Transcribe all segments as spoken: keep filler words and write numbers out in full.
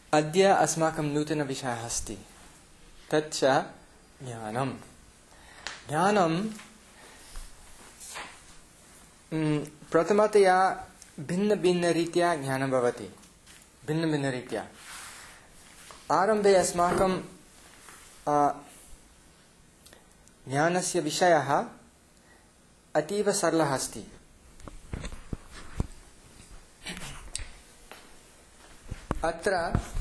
अद्य अस्माकं नूतनविषयः अस्ति तच्च ज्ञानम्। ज्ञानं प्रथमतया भिन्नभिन्नरीत्या ज्ञानं भवति। भिन्नभिन्नरीत्या आरम्भे अस्माकं ज्ञानस्य विषयः अतीव सरलः अस्ति। अत्र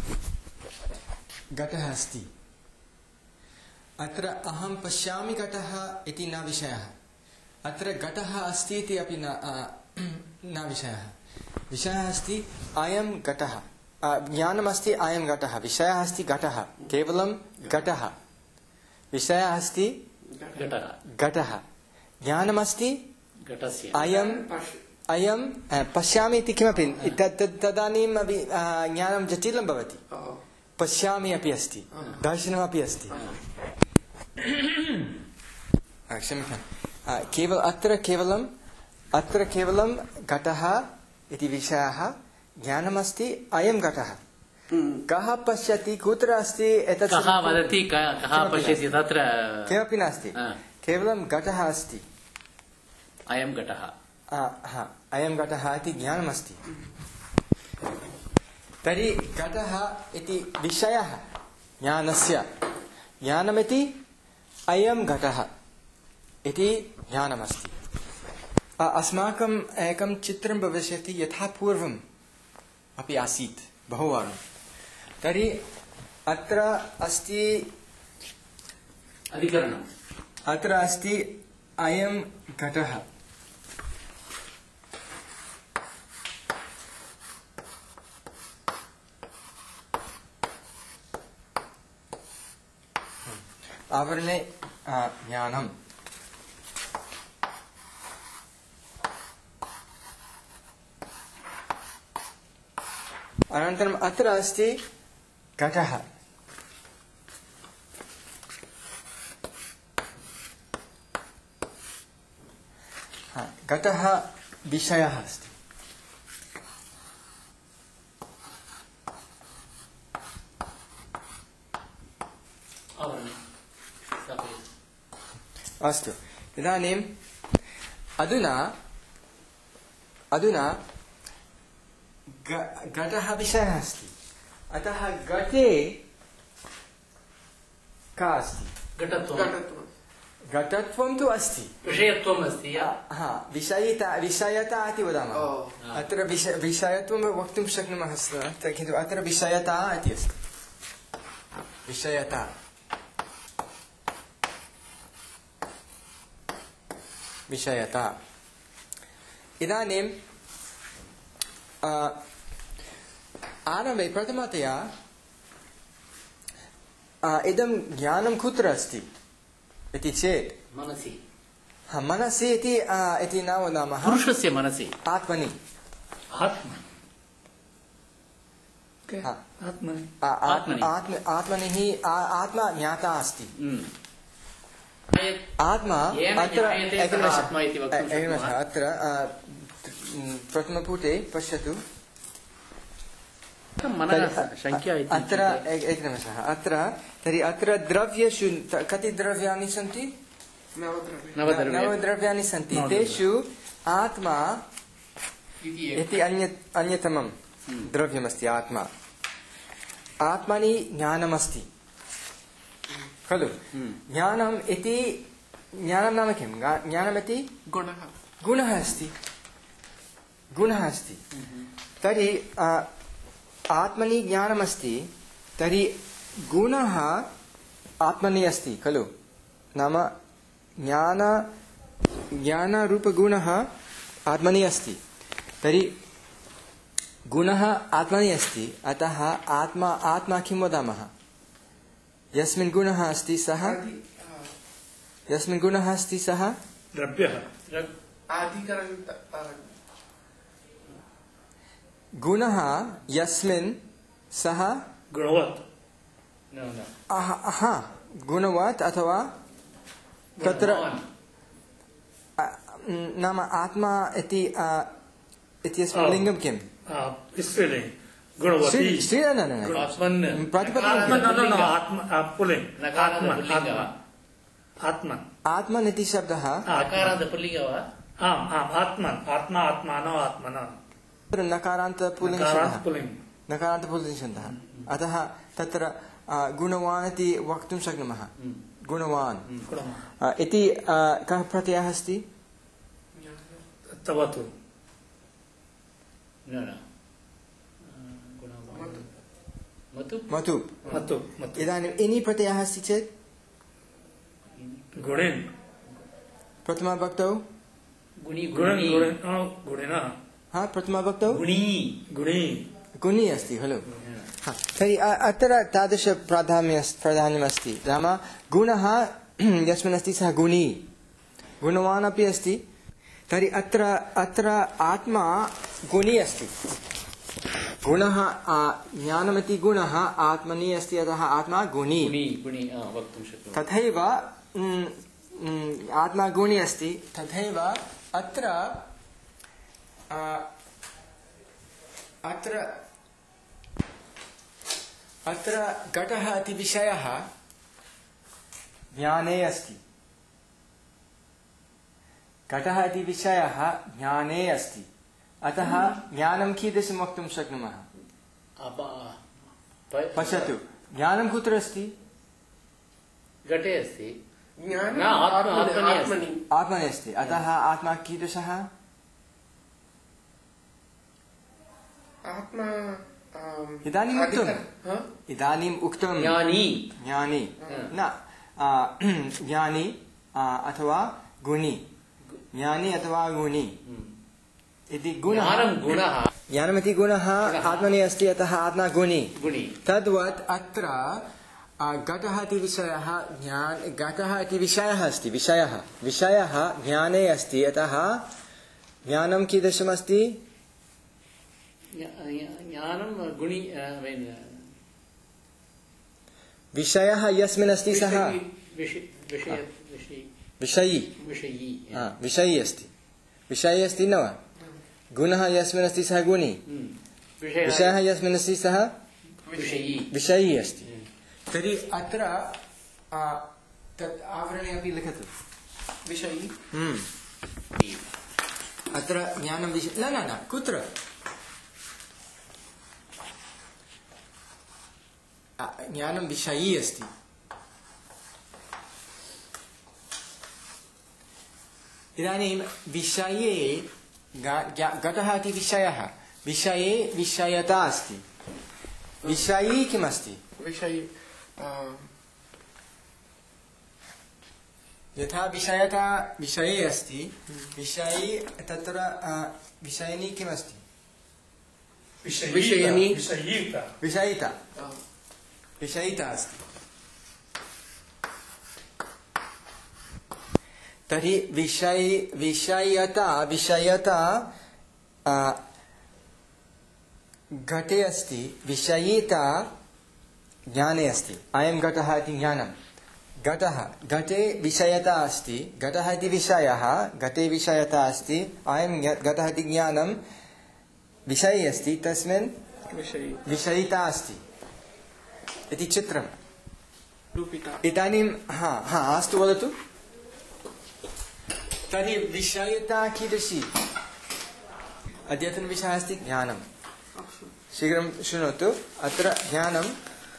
घटः अस्ति। अत्र अहं पश्यामि घटः इति न विषयः। अत्र घटः अस्ति इति अपि न न विषयः। विषयः अस्ति अयं घटः। ज्ञानमस्ति अयं घटः। विषयः अस्ति घटः। केवलं घटः। विषयः अस्ति घटः। ज्ञानमस्ति अयं अयं पश्यामि इति किमपि तदानीम् अपि ज्ञानं जटिलं भवति। पश्यामि अपि अस्ति, दर्शनमपि अस्ति। क्षम्यतां। केवल अत्र केवलम् अत्र केवलं घटः इति विषयः। ज्ञानमस्ति अयं घटः। कः पश्यति, कुत्र अस्ति, एतत् कः वदति, कः पश्यति, तत्र किमपि नास्ति। केवलं घटः अस्ति। अयं घटः। हा, अयं घटः इति ज्ञानमस्ति। तर्हि घटः इति विषयः ज्ञानस्य। ज्ञानमिति अयं घटः इति ज्ञानमस्ति। अस्माकम् एकं चित्रं भविष्यति यथा पूर्वम् अपि आसीत् बहुवारं। तर्हि अत्र अस्ति अधिकरणम्। अत्र अस्ति अयं घटः। आवरणे ज्ञानम्। अनन्तरम् अत्र अस्ति घटः। घटः विषयः अस्ति। अस्तु, इदानीम् अधुना अधुना घटः विषयः अस्ति। अतः घटे का अस्ति? घटत्वं। घटत्वं तु अस्ति, विषयत्वम् अस्ति। हा, विषयिता विषयता इति वदामः। अत्र विषय विषयत्वं वक्तुं शक्नुमः, किन्तु अत्र विषयता इति अस्ति। विषयता विषयता। इदानीम् आरम्भे प्रथमतया इदं ज्ञानं कुत्र अस्ति इति चेत् मनसि। मनसि इति इति न वदामः। पुरुषस्य मनसि, आत्मनि। आत्मनि हि आत्मा ज्ञाता अस्ति। आत्मा अत्र अत्र प्रथमपुटे पश्यतु। अत्र एकनिमेषः। अत्र तर्हि अत्र द्रव्येषु कति द्रव्याणि सन्ति? नवद्रव्याणि सन्ति। तेषु आत्मा इति अन्य अन्यतमं द्रव्यमस्ति। आत्मा आत्मनि ज्ञानमस्ति खलु। ज्ञानम् इति ज्ञानं नाम किं? ज्ञानमिति गुणः गुणः अस्ति। गुणः अस्ति। तर्हि आत्मनि ज्ञानमस्ति। तर्हि गुणः आत्मनि अस्ति खलु। नाम ज्ञान ज्ञानरूपगुणः आत्मनि अस्ति। तर्हि गुणः आत्मनि अस्ति। अतः आत्मा आत्मा किं वदामः? यस्मिन् गुणः अस्ति सः यस्मिन् गुणः अस्ति सः द्रव्यः। गुणः यस्मिन् सः गुणवत् गुणवत् अथवा तत्र नाम आत्मा इति इत्यस्मिन् लिङ्गं किम्? गुणवती श्री श्री न न न आत्मन प्रातिपदिक आत्मा न न न आत्मा पुल्लिंग नकारान्त आत्मा पुल्लिंगः आत्मा आत्मा आत्मन इति शब्दः नकारान्त पुल्लिंगः वा आम् आम् आत्मा आत्मा आत्मानो आत्मना तत्र नकारान्त पुल्लिङ्ग नकारान्त शब्दः पुल्लिंग नकारान्त पुल्लिङ्ग शब्दः अतः तत्र आ, गुणवान् इति वक्तुं शक्नुमः गुणवान् गुणवान् आ, इति आ, कः प्रत्ययः अस्ति तवतु न न गुणवान् मतु मतु मत्तु मत्तु इदानीम् इनि प्रत्ययः अस्ति चेत् गुणेन प्रथमाभक्तौ गुणि गुणेन गुणि गुणेन गुणेन हा प्रथमाभक्तौ गुणि गुणे गुणि अस्ति खलु हा, तर्हि अ- अत्र तादृशप्राधान्य प्राधान्यमस्ति नाम गुणः यस्मिन् अस्ति सः गुणी गुणवान् अपि अस्ति तर्हि अत्र अत्र आत्मा गुणी अस्ति गुणः आ, ज्ञानमिति गुणः आत्मनि अस्ति अतः आत्मा गुणी गुणि गुणि आ, वक्तुं शक्नुमः तथैव म्, म्, आत्मा गुणी अस्ति तथैव अत्र आ, अत्र अत्र घटः इति विषयः ज्ञाने अस्ति घटः इति विषयः ज्ञाने अस्ति अतः ज्ञानं कीदृशं वक्तुं शक्नुमः अप- प- पश्यतु ज्ञानं कुत्र अस्ति घटे अस्ति ज्ञानं न, आत्म- आत्मनि आत्मनि आत्मनि आत्मनि अस्ति अतः आत्मा कीदृशः आत्मा आम्, इदानीम् उक्तम् अधिकं, हा? इदानीम् उक्तं ज्ञानी ज्ञानी न आ, ज्ञानी आ, अथवा गुणी ज्ञानी अथवा गुणी इति गुणः ज्ञानं गुणः ज्ञानमिति गुणः आत्मनि अस्ति अतः आत्मा गुणी गुणि तद्वत् अत्र आ, घटः इति विषयः ज्ञान घटः इति विषयः अस्ति विषयः विषयः ज्ञाने अस्ति अतः ज्ञानं कीदृशमस्ति ज्ञा- ज्ञा- ज्ञानं गुणि आ, वेन्, विषयः यस्मिन् अस्ति सः विषय विषय विषय विषयी विषयी हा, विषयी अस्ति विषयी अस्ति न वा गुणः यस्मिन् अस्ति सः गुणी हम्म। विषयः विषयः यस्मिन् अस्ति सः विषयी विषयी अस्ति तर्हि अत्र आ, तत् आवरणे अपि लिखतु विषयी हम्म। अत्र ज्ञानं विषय न न न कुत्र आ, ज्ञानं विषयी अस्ति इदानीं विषये गा- ज्ञा- घटः इति विषयः विषये विषयता अस्ति विषयी किमस्ति विषयी आम्, यथा विषयता विषये अस्ति विषयी तत्र आ, विषयिनी किमस्ति विषयिनी विषयीता विषयिता आम्, विषयिता अस्ति तर्हि विषय विषयता विषयता आ, घटे अस्ति विषयिता ज्ञाने अस्ति अयं घटः इति ज्ञानं घटः घटे विषयता अस्ति घटः इति विषयः घटे विषयता अस्ति अयं ज्ञ- घटः इति ज्ञानं विषये अस्ति तस्मिन् विषयी विषयिता अस्ति इति चित्रम् रूपिता इदानीं हा हा अस्तु वदतु तर्हि विषयता कीदृशी अद्यतनविषयः अस्ति ज्ञानं शीघ्रं शृणोतु अत्र ज्ञानं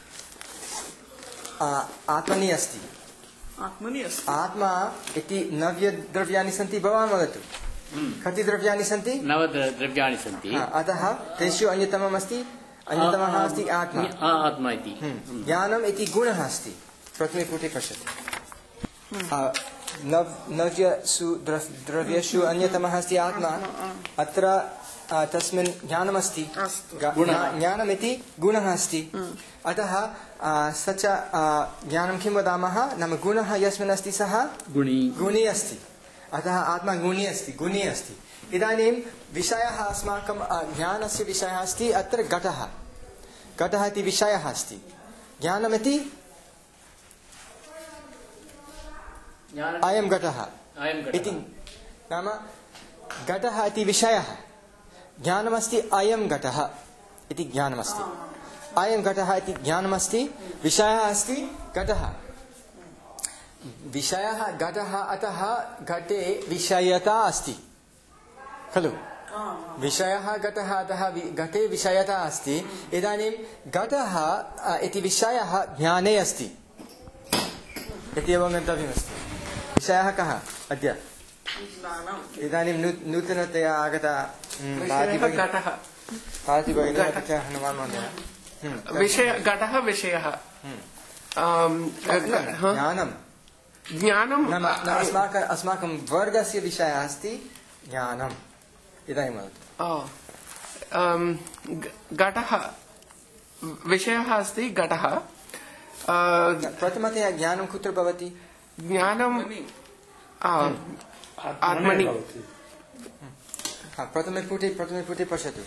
आ, आत्मनि अस्ति आत्मनि अस्ति आत्मा इति नव्यद्रव्याणि सन्ति भवान् वदतु कति द्रव्याणि सन्ति नव द्र- द्रव्याणि सन्ति हा, अतः तेषु अन्यतमम् अस्ति अन्यतमः अस्ति आत्मा आ, आत्मा इति हम्म। ज्ञानम् इति गुणः अस्ति प्रथमे पुटे पश्यतु आ, नव नव्यसु द्रव- द्रव्येषु अन्यतमः अस्ति आत्मा अत्र आ, तस्मिन् ज्ञानमस्ति अस्तु। गा- ज्ञा- ज्ञानमिति गुणः अस्ति अतः आ, स च आ, ज्ञानं किं वदामः नाम गुणः यस्मिन् अस्ति सः गुणि गुणी अस्ति अतः आत्मा गुणी अस्ति गुणी अस्ति इदानीं विषयः अस्माकं आ, ज्ञानस्य विषयः अस्ति अत्र घटः घटः इति विषयः अस्ति ज्ञानमिति ज्ञानं अयं घटः अयं घटः। इति नाम घटः इति विषयः ज्ञानमस्ति अयं घटः इति ज्ञानमस्ति अयं घटः इति ज्ञानमस्ति विषयः अस्ति घटः विषयः घटः अतः घटे विषयता अस्ति खलु विषयः घटः अतः घटे विषयता अस्ति इदानीं घटः इति विषयः ज्ञाने अस्ति इति अवगन्तव्यमस्ति विषयः कः अद्य इदानीं नूतनतया आगता विषय घटः विषयः ज्ञानं ज्ञानं नाम अस्माकं अस्माकं वर्गस्य विषयः अस्ति ज्ञानम् इदानीं वदतु घटः विषयः अस्ति घटः प्रथमतया ज्ञानं कुत्र भवति ज्ञानं आत्मनि प्रथमे पुटे प्रथमे पुटे पश्यतु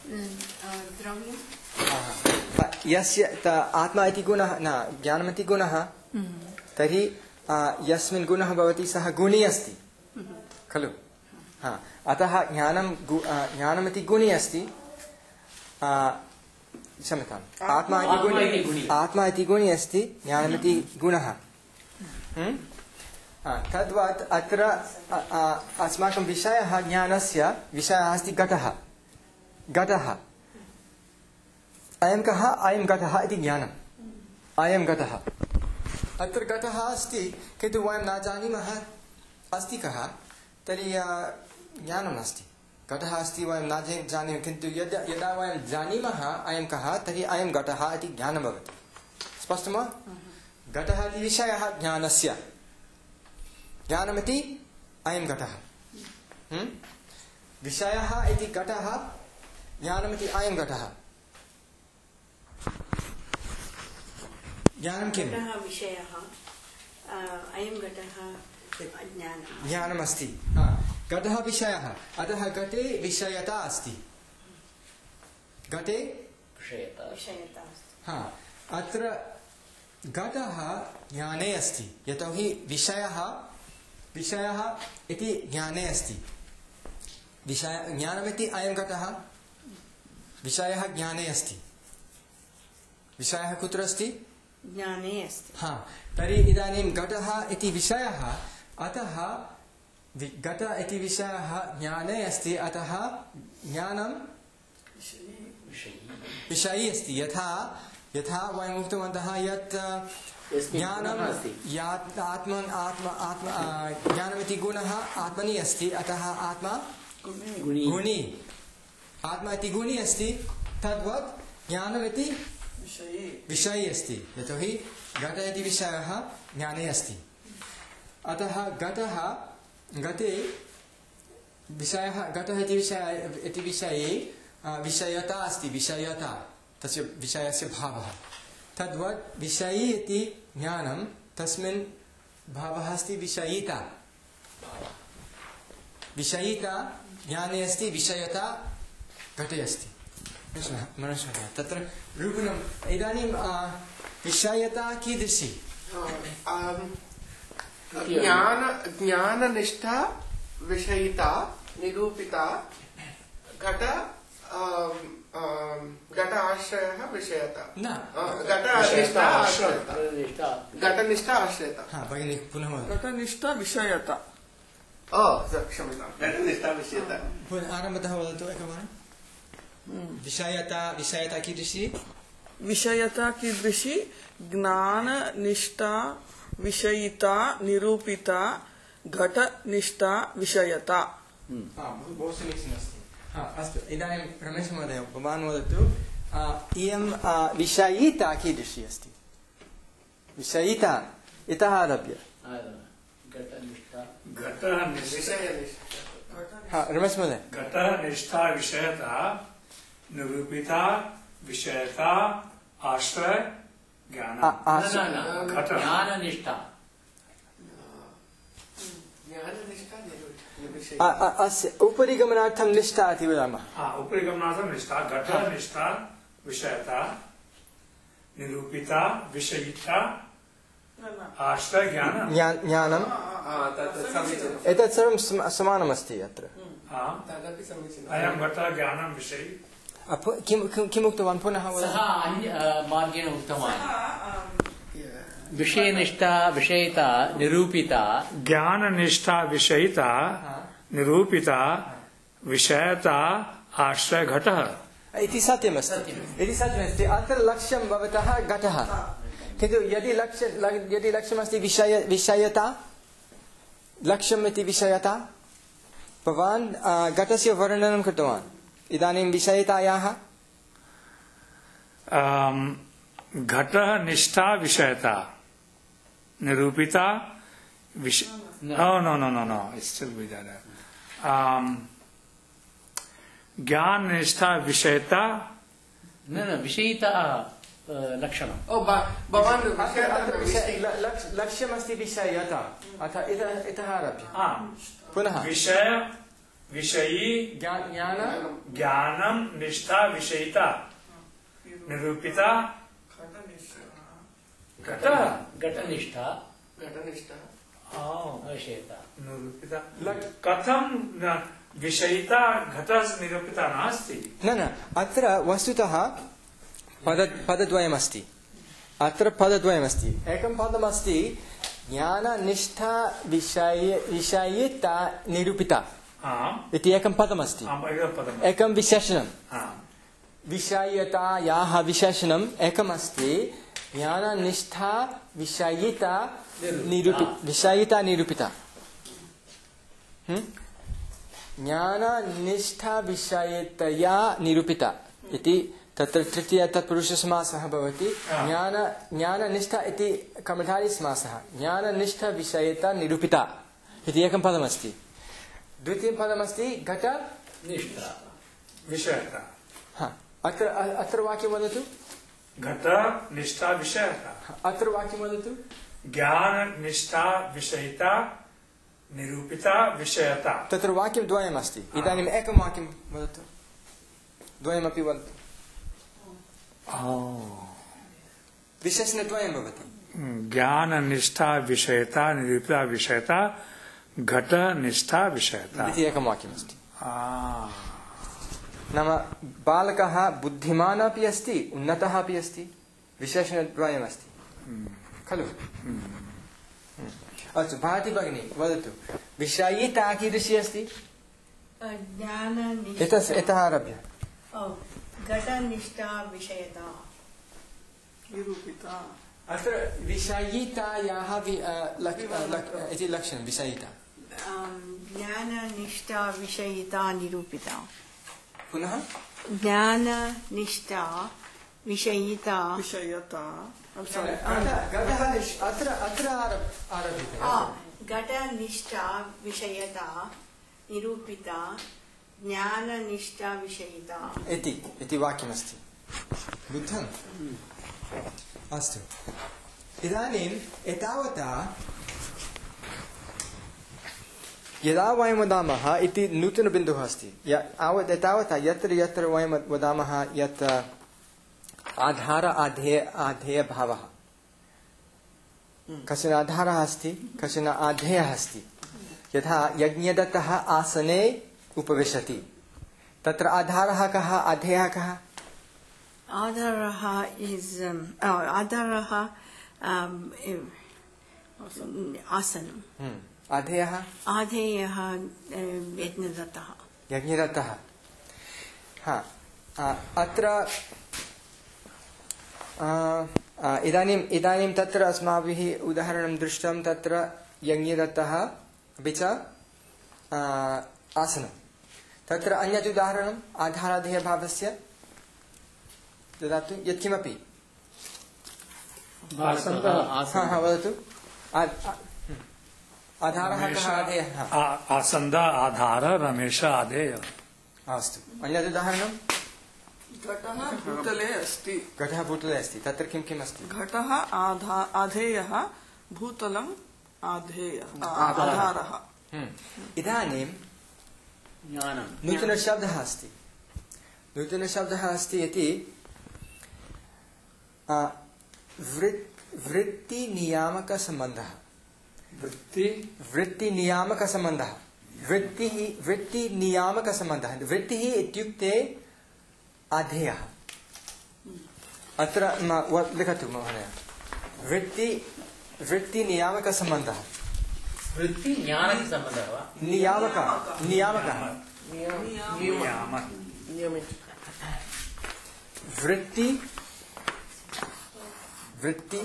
यस्य आत्मा इति गुणः न ज्ञानमिति गुणः तर्हि यस्मिन् गुणः भवति सः गुणी अस्ति खलु अतः ज्ञानं ज्ञानमिति गुणी अस्ति क्षम्यताम् आत्मा इति गुणी आत्मा इति गुणी अस्ति ज्ञानमिति गुणः तद्वत् अत्र अस्माकं विषयः ज्ञानस्य विषयः अस्ति घटः घटः अयं कः अयं घटः इति ज्ञानम् अयं घटः अत्र घटः अस्ति किन्तु वयं न जानीमः अस्ति कः तर्हि ज्ञानं नास्ति घटः अस्ति वयं न जानीमः किन्तु यदा यदा वयं जानीमः अयं कः तर्हि अयं घटः इति ज्ञानं भवति स्पष्टं वा घटः इति विषयः ज्ञानस्य ज्ञानमिति अयं घटः विषयः इति घटः ज्ञानमिति अयं घटः ज्ञानं किम् विषयः अयं घटः ज्ञानं ज्ञानमस्ति घटः विषयः अतः घटे विषयता अस्ति घटे विषयता हा अत्र घटः ज्ञाने अस्ति यतोहि विषयः विषयः इति ज्ञाने अस्ति विषय ज्ञानमिति अयं घटः विषयः ज्ञाने अस्ति विषयः कुत्र अस्ति ज्ञाने अस्ति हा तर्हि इदानीं घटः इति विषयः अतः घट इति विषयः ज्ञाने अस्ति अतः ज्ञानं विषयी अस्ति यथा यथा वयम् उक्तवन्तः यत् ज्ञानं यात् आत्मन् आत्मा आत्मा ज्ञानमिति गुणः आत्मनि अस्ति अतः आत्मा गुणी आत्मा इति गुणी अस्ति तद्वत् ज्ञानमिति विषयी अस्ति यतोहि घट इति विषयः ज्ञाने अस्ति अतः घटः घटे विषयः घटः इति विषय इति विषये विषयता अस्ति विषयता तस्य विषयस्य भावः तद्वत् विषयी इति ज्ञानं तस्मिन् भावः अस्ति विषयिता विषयिता ज्ञाने अस्ति विषयता घटे अस्ति मनस्मः तत्र रूपणम् इदानीं विषयता कीदृशी ज्ञान ज्ञाननिष्ठा विषयिता निरूपिता घट घट आश्रयः विषयता न घटनिष्ठा आश्रयता घटनिष्ठा आश्रयता हा भगिनी पुनः घटनिष्ठा विषयता क्षम्यतां घटनिष्ठा विषयता आरम्भतः वदतु एकवारं विषयता विषयता कीदृशी विषयता कीदृशी ज्ञाननिष्ठा विषयिता निरूपिता घटनिष्ठा विषयता बहु समीचीनम् अस्ति अस्तु इदानीं रमेशमहोदय भवान् वदतु इयं विषयिता कीदृशी अस्ति विषयिता इतः आरभ्य रमेशमहोदय घटनिष्ठा विषयता निरूपिता विषयता आश्रय ज्ञान ज्ञाननिष्ठा अस्य उपरि गमनार्थं निष्ठा इति वदामः उपरि गमनार्थं निष्ठा घटनिष्ठा विषयता निरूपिता विषयिता आश्रय ज्ञान ज्ञानम् एतत् सर्वं समानमस्ति अत्र अयं घटः ज्ञानं विषयी अप- किं किं- किम् उक्तवान् पुनः वद- सः अन्य मार्गेण उक्तवान् विषयनिष्ठा विषयिता निरूपिता ज्ञाननिष्ठा विषयिता निरूपिता विषयता आश्रय घटः इति सत्यमस्ति इति सत्यमस्ति अत्र लक्ष्यं भवतः घटः किन्तु यदि लक्ष्य ल- यदि लक्ष्यमस्ति विषय विषयता लक्ष्यम् इति विषयता भवान् अ, घटस्य वर्णनं कृतवान् इदानीं विषयतायाः अम, घटः निष्ठा विषयता निरूपिता विषय no no no no no still with that ज्ञान निष्ठा विषयता न न विषयिता अ, लक्षणम् ओ ब- भवान् अत्र अत्र विषय- ल- लक्ष्- लक्ष्यमस्ति विषयता अथ इतः इतः आरभ्य हाँ पुनः विषय विषयी ज्ञा- ज्ञान ज्ञानम निष्ठा विषयिता निरूपिता घटः घटनिष्ठा घटनिष्ठा विषयिता निरूपिता कथं न- विषयिता घटः निरूपिता नास्ति न न अत्र वस्तुतः पद पदद्वयमस्ति अत्र पदद्वयमस्ति एकं पदमस्ति ज्ञाननिष्ठा विषय विषयिता निरूपिता हाँ इति एकं पदमस्ति हाँ एकं पदम् एकं विशेषणं हाँ विषयतायाः विशेषणम् एकमस्ति ज्ञाननिष्ठा विषयिता निरूपि विषयिता निरूपिता हम्म? ज्ञाननिष्ठा विषयतया निरूपिता इति तत्र तृतीय तत्पुरुषसमासः भवति ज्ञान ज्ञाननिष्ठा इति कर्मधारयसमासः ज्ञाननिष्ठा विषयता निरूपिता इति एकं पदमस्ति द्वितीयं पदमस्ति घट निष्ठा विषयता हा अत्र अत्र वाक्यं वदतु घट निष्ठा विषयता अत्र वाक्यं वदतु ज्ञान निष्ठा विषयिता निरूपिता विषयता तत्र वाक्यं द्वयमस्ति इदानीम् एकं वाक्यं वदतु द्वयमपि वदतु विशेषणद्वयं भवति ज्ञान निष्ठा विषयता निरूपिता विषयता घट निष्ठा विषयता इति एकं वाक्यमस्ति आ, नाम बालकः बुद्धिमान् अपि अस्ति उन्नतः अपि अस्ति विशेषणद्वयमस्ति खलु अस्तु भारती भगिनी वदतु विषयिता कीदृशी अस्ति ज्ञाननिष्ठा एतस् इतः आरभ्य ओ, घटनिष्ठा विषयता निरूपिता अत्र विषयितायाः वि- अ, लक्- अ, लक्- इति लक्षणं विषयिता अं, ज्ञाननिष्ठा विषयिता निरूपिता पुनः ज्ञाननिष्ठा विषयिता विषयता घट- घटः निष्- अत्र अत्र आरभ- आरभ्यते आ, घटनिष्ठा विषयता निरूपिता ज्ञाननिष्ठा विषयिता इति इति वाक्यमस्ति बुद्धम् अस्तु इदानीम् एतावता यदा वयं वदामः इति नूतनबिन्दुः अस्ति य- आव- एतावता यत्र यत्र वयं वदामः यत् आधार आधेय आधेयभावः कश्चन आधारः अस्ति कश्चन आधेयः अस्ति यथा यज्ञदत्तः आसने उपविशति तत्र आधारः कः आधेयः कः आधारः इस् आधारः आसनम् हम्म, आधेयः आधेयः यज्ञदत्तः यज्ञदत्तः हा आ, अत्र आ, आ, इदानीम् इदानीं तत्र अस्माभिः उदाहरणं दृष्टं तत्र यज्ञदत्तः अपि च आ, आसनं तत्र अन्यत् उदाहरणम् आधाराधेयभावस्य ददातु यत्किमपि हा हा वदतु आ- आ- हम्म। आधारः कः आधेयः हा, आ- आसन्द आधार रमेश आधेय अस्तु अन्यत् उदाहरणं घटः भूतले अस्ति घटः भूतले अस्ति तत्र किं किम् अस्ति घटः आधा आधेयः भूतलम् आधेय आधारः हम्म। इदानीं ज्ञानं नूतनशब्दः अस्ति नूतनशब्दः अस्ति इति आ, वृत् वृत्तिनियामकसम्बन्धः वृत्ति वृत्तिनियामकसम्बन्धः वृत्तिः वृत्तिनियामकसम्बन्धः वृत्तिः इत्युक्ते आधेयः अत्र म- व- लिखतु महोदय वृत्ति वृत्तिनियामकसम्बन्धः वृत्ति ज्ञानसम्बन्धः वा नियामकः नियामकः नियामक नियमित वृत्ति वृत्ति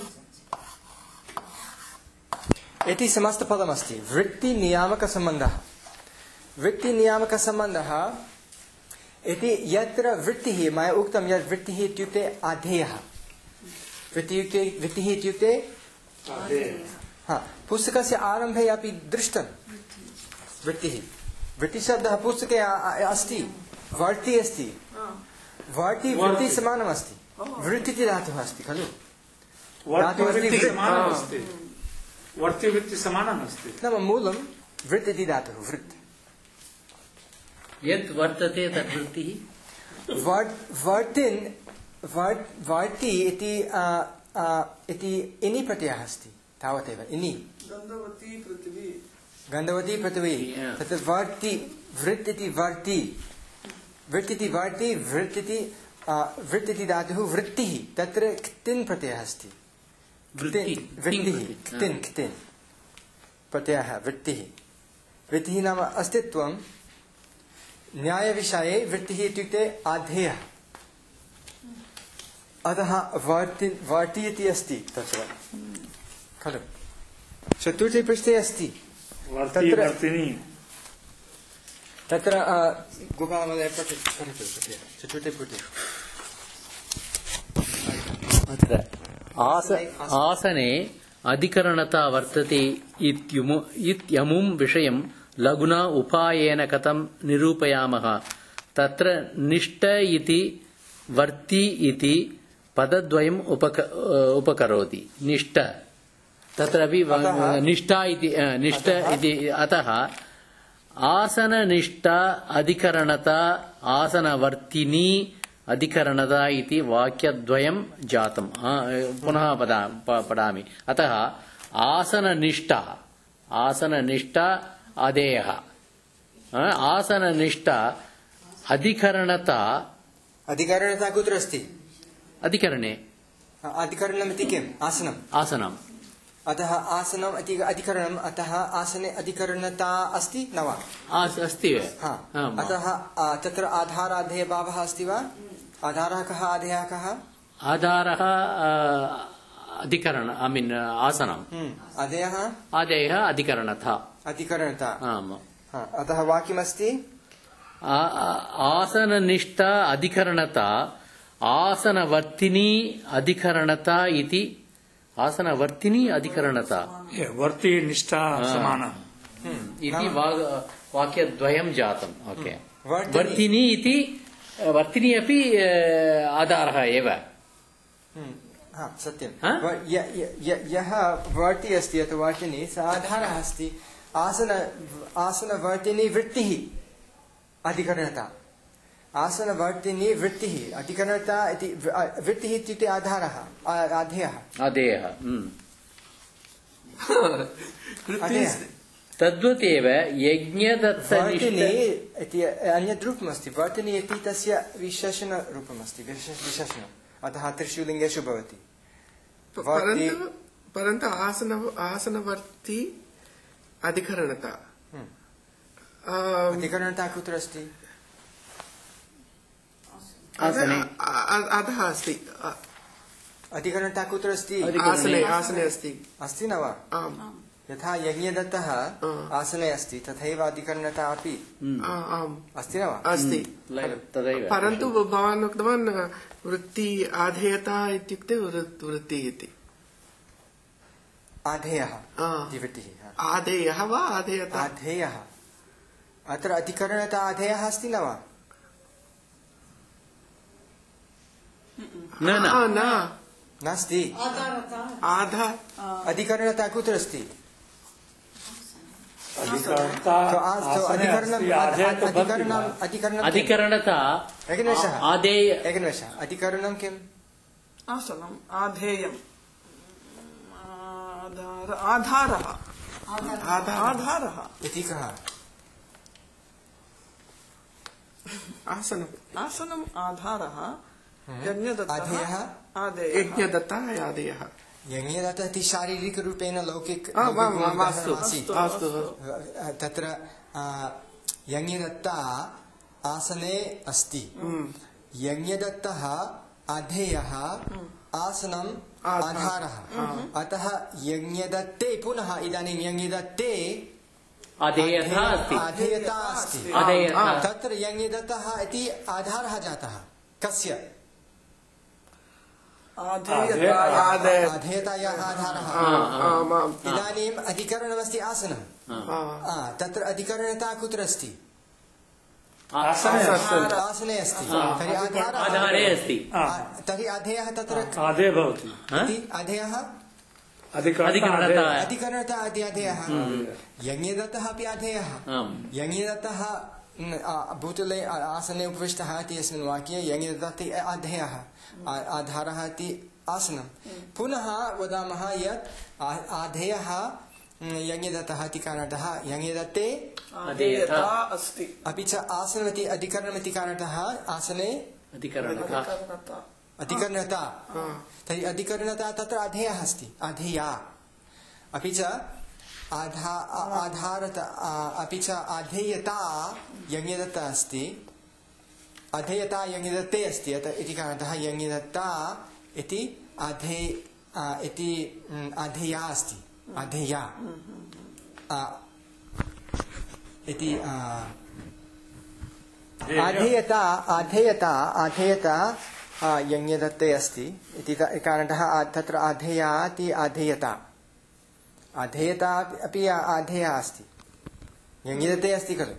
इति समस्तपदमस्ति वृत्तिनियामकसम्बन्धः वृत्तिनियामकसम्बन्धः इति यत्र वृत्तिः मया उक्तं यत् वृत्तिः इत्युक्ते आधेयः वृत्तिः इत्युक्ते वृत्तिः इत्युक्ते हा पुस्तकस्य आरम्भे अपि दृष्टं वृत्तिः वृत्तिशब्दः पुस्तके आ- आ- अस्ति वर्ति अस्ति वर्ति वृत्ति समानमस्ति वृत्तिः धातुः अस्ति खलु वर्तिवृत्ति समानमस्ति वर्तिवृत्ति समानमस्ति नाम मूलं वृत् इति धातुः वृत् यत् वर्तते तद् वृत्तिः वर्- वर्तिन् वर्- वर्ति इति आ, आ, इति इनि प्रत्ययः अस्ति तावदेव इनि गन्धवती पृथिवी गन्धवती पृथिवी Yeah. तत्र वर्ति वृत् इति वर्ति वृत् इति वर्ति वृत् इति आ, वृत् इति धातुः वृत्तिः तत्र क्तिन् प्रत्ययः अस्ति वृत्ति वृत्तिः क्तिन् क्तिन् प्रत्ययः वृत्तिः वृत्तिः नाम अस्तित्वं न्यायविषये वृत्तिः इत्युक्ते आधेयः अतः वर्ति वर्ति इति अस्ति तत्र खलु चतुर्थे पृष्ठे अस्ति वर्ति तत्र- वर्तिनी तत्र अ, गोपालमहोदय पठतु पठतु पठतु। चतुर्थे पृष्ठे अत्र आस आसने अधिकरणता वर्तते इत्युमु- इत्यमुं विषयं लघुना उपायेन कथं निरूपयामः तत्र निष्ठ इति वर्ति इति पदद्वयम् उपक उपकरोति निष्ठ तत्रापि अतः- निष्ठा इति अ, निष्ठ इति अतः आसननिष्ठा अधिकरणता आसनवर्तिनी अधिकरणता इति वाक्यद्वयं जातम् आ, पुनः पदा प- पठामि अतः आसननिष्ठा आसननिष्ठा अधेयः आ, आसननिष्ठा अधिकरणता अधिकरणता कुत्र अस्ति अधिकरणे अधिकरणम् इति किम् आसनम् आसनम् अतः आसनम् इति अधिकरणम् अतः आसने अधिकरणता अस्ति न वा आस्- अस्ति हा आम्। अतः आ, तत्र आधाराधेयभावः अस्ति वा आधारः कः आधेयः कः आधारः आ, अधिकरण ऐ मीन् आसनम् हम्म, आधेयः आदेयः अधिकरणता अधिकरणता आम् हा, अतः वाक्यमस्ति आ- आ- आसननिष्ठा अधिकरणता आसनवर्तिनी अधिकरणता इति आसनवर्तिनी अधिकरणता वर्ति निष्ठा समानम् इति वा- वाक्यद्वयं जातम् ओके वर्तिनी। वर्तिनी इति वर्तिनी अपि अ, आधारः एव हम्म, हा सत्यं हा? व- य- य- य- यः वर्ति अस्ति अथवा वर्तिनी सः आधारः अस्ति आसन आसनवर्तिनी वृत्तिः अधिकरणता आसनवर्तिनी वृत्तिः अधिकरणता इति वृ- अ, वृत्तिः इत्युक्ते आधारः आ- आधेयः आदेयः हम्म। आधेयः तद्वत् एव वर्तिनी यज्ञदत्तनिष्ठ इति अन्यद् रूपमस्ति वर्तिनी इति तस्य विशेषणरूपमस्ति विशेष- विशेषणम् अतः त्रिषु लिङ्गेषु भवति वर्ति परन्तु परन्तु आसन आसनवर्ती अधिकरणता आम्, अधिकरणता कुत्र अस्ति आसने अ- अ- अधः अस्ति अ- अधिकरणता कुत्र अस्ति अधिकरणे। आसने आसने अस्ति अस्ति न वा आम् यथा यज्ञदत्तः हा। आसने अस्ति तथैव अधिकरणता अपि आ- आम् अस्ति न वा अस्ति तदैव परन्तु भवान् उक्तवान् वृत्ति आधेयता इत्युक्ते वृत्- वृत्तिः इति आधेयः आ, इति वृत्तिः हा। आधेयः वा आधेयता आधेयः अत्र अधिकरणता आधेयः अस्ति न वा न न आ, न नास्ति आधा अधिकरणता कुत्र अस्ति अधिकरणता तो आ- तो आसने अधिकरणम् अस्ति, आधेय तो भवति अधिकरणम् वा? अधिकरणं किम्? अधिकरणता एकनिमेषः आदेय एकनिमेषः अधिकरणं किम् आसनम् आधेयम् आधार आधारः आधा- आधारः इति कः आसनम् आसनम् आधारः यज्ञदत्तः आधेयः आदेयः यज्ञदत्तः आदेयः यज्ञदत्तः इति शारीरिकरूपेण लौकिक आम्, आम्, आम्, लौकिकमुदाहरणम् अस्तु, आसीत्। अस्तु तत्र आ, यज्ञदत्ता आसने अस्ति। यज्ञदत्तः आधेयः आसनम् आधारः। अतः यज्ञदत्ते पुनः इदानीं यज्ञदत्ते अधेयता अस्ति आधेयता अस्ति। अधेयता तत्र यज्ञदत्तः इति आधारः जातः कस्य? आधेयतायाः आधेयतायाः आधारः। आम् आम् इदानीम् अधिकरणमस्ति आसनं। आ, तत्र अधिकरणता कुत्र अस्ति? आसने अस्ति। तर्हि आधारः आधारे अस्ति आ, तर्हि आधेयः तत्र आधे भवति इति आधेयः अधिकरणता अधिकरणता इति आधेयः। यज्ञदत्तः अपि आधेयः। आम् यज्ञदत्तः न, आ, भूतले आ, आसने उपविष्टः इति अस्मिन् वाक्ये यज्ञदत्तः आधेयः आ- आधारः इति आसनं। पुनः वदामः यत् आ- आधेयः यज्ञदत्तः इति कारणतः यज्ञदत्ते आधेयता अस्ति अपि च आसनमिति अधिकरणमिति कारणतः आसने अधिकरणता अधिकरणता। तर्हि अधिकरणता तत्र आधेयः अस्ति आधेया। अपि च आधा आ- आधारता आ- अपि च आधेयता यज्ञदत्ता अस्ति। अधेयता यज्ञदत्ते अस्ति अतः इति कारणतः यज्ञदत्ता इति आधे आ, इति म्, आधेया अस्ति। आधेया आ, इति आ, आधेयता आधेयता आधेयता आ, यज्ञदत्ते अस्ति इति त- कारणतः आ- तत्र आधेया इति आधेयता। आधेयता अपि आ- आधेया अस्ति। यज्ञदत्ते अस्ति खलु।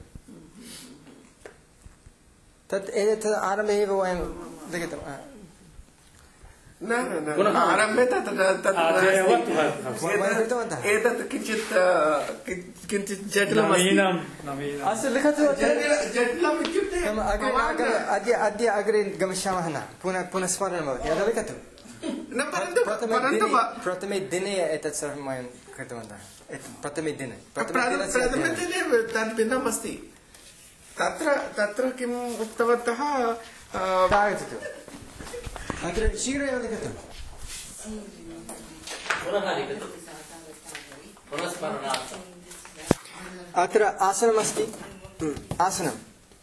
तत् एतत् आरम्भे एव वयं लिखितम्। आ, न न न आरम्भे तत् तत् आधेयवत् वयं कृतवन्तः। एतत् किञ्चित् अ, कि- किञ्चित् जटिलमस्ति नवीनं नवीनं अस्तु लिखतु अत्र। जटिल- जटिलम् इत्युक्ते नाम अग्रे भवान्- अग्रे अद्य अद्य अग्रे गमिष्यामः न पुनः पुनः स्मरणं भवति अतः लिखतु। न परन्तु प्रथमे परन्तु दिने प्रथमे दिने एतत् सर्वं वयं कृतवन्तः। एतत् प्रथमे दिने प्रथमे दिनस्य अध्ययनं। प्रथमदिने तद् भिन्नम् अस्ति। तत्र तत्र किम् उक्तवन्तः अ, आगच्छतु अत्र शीघ्रमेव लिखतु। पुनः लिखतु पुनः स्मरणार्थम् अत्र आसनमस्ति। आसनं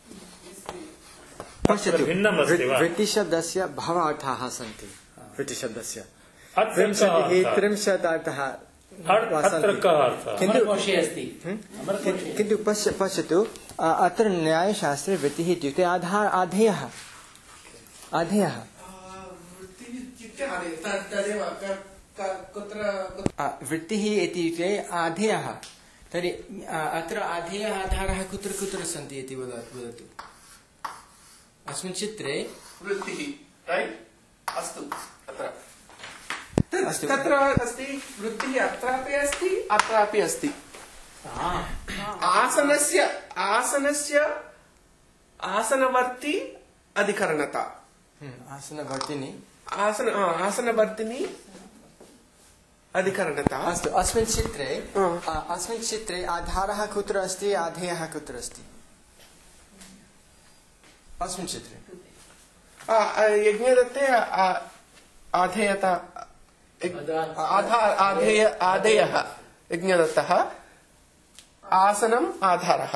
पश्यतु। भिन्नमस्ति वा? वृत्तिशब्दस्य बहवः अर्थाः सन्ति। वृत्तिशब्दस्य अत्र त्रिंशत् कः अर्थः? त्रिंशत् अर्थः अत्र कः अर्थः? किन्तु अमरकोशे अस्ति अमरकोशे किन्तु पश्य पश्यतु अ, अत्र न्यायशास्त्रे वृत्तिः इत्युक्ते आधार आधेयः आधेयः वृत्तिः इत्युक्ते आदि- तद्- तदेव क- क- कुत्र कुत्र- अ, वृत्तिः इत्युक्ते आधेयः। तर्हि अ, अत्र आधेयः आधारः कुत्र कुत्र सन्ति इति वद वदतु। अस्मिन् चित्रे वृत्तिः रैट् अस्तु अत्र अस्तु। तत्र अस्ति वृत्तिः अत्रापि अस्ति अत्रापि अस्ति। आसनस्य आसनस्य आसनवर्ति अधिकरणता हम्म, आसनवर्तिनी आसन आ, आसनवर्तिनी अधिकरणता अस्तु। अस्मिन् चित्रे हा। अ, अस्मिन् चित्रे आधारः कुत्र अस्ति आधेयः कुत्र अस्ति? अस्मिन् चित्रे आ, आ, यज्ञदत्ते आ- आधेयता आधार आधेय आधेयः यज्ञदत्तः आसनम् आधारः।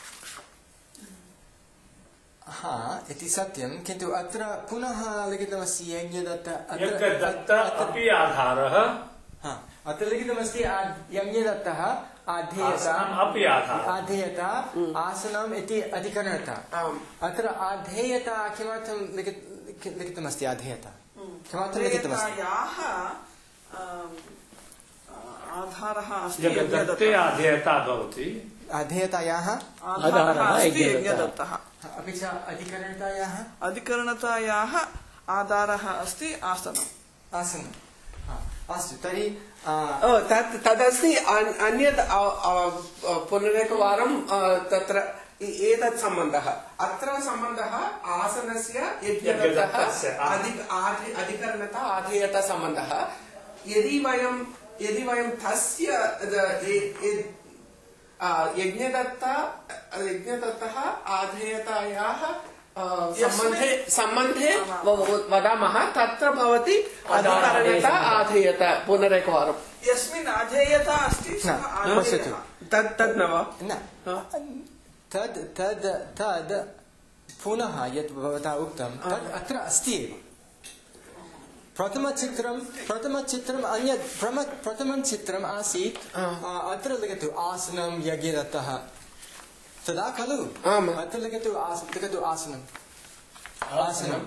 हा इति सत्यं किन्तु अत्र पुनः लिखितमस्ति यज्ञदत्त अत्र यज्ञदत्त अपि आधारः हा अत्र लिखितमस्ति आ- यज्ञदत्तः आधेयता आसनम् अपि आधारः। आधेयता आसनम् इति अधिकरणता। आम् अत्र आधेयता किमर्थं लिखित कि- लिखितमस्ति आधेयता किमर्थं लिखितमस्ति? आधेयतायाः आम्, आधारः अस्ति यज्ञदत्ते आधेयता भवति आधेयतायाः आधारः अस्ति यज्ञदत्तः अपि च अधिकरणतायाः अधिकरणतायाः आधारः अस्ति आसनम् आसनं हा, अस्तु तर्हि आ, ओ, तत् तदस्ति अन्- अन्यत् अ, अ, अ, पुनरेकवारं अ, तत्र ए- एतत् सम्बन्धः अत्र सम्बन्धः आसनस्य यज्ञदत्तः यज्ञदत्तस्य, आ- अधिक आधे- अधिकरणता आधेयता सम्बन्धः। यदि वयं यदि वयं तस्य द- ए- ए- आ, यज्ञदत्त यज्ञदत्तः आधेयतायाः अ, सम्बन्धे सम्बन्धे व- वदामः तत्र भवति अधिकरणता आधेयत पुनरेकवारं यस्मिन् अधेयता अस्ति न, सः पश्यतु। आधेयः। तद् तद् न वा न तद् तद् तद् पुनः यत् भवता उक्तं तद् अत्र अस्ति एव प्रथमचित्रं प्रथमचित्रम् अन्यत् प्रम- प्रथमं चित्रम् आसीत् आ. आ, अत्र लिखतु आसनं यज्ञदत्तः तदा खलु आम्। अत्र लिखतु आस लिखतु आसनम् आसनं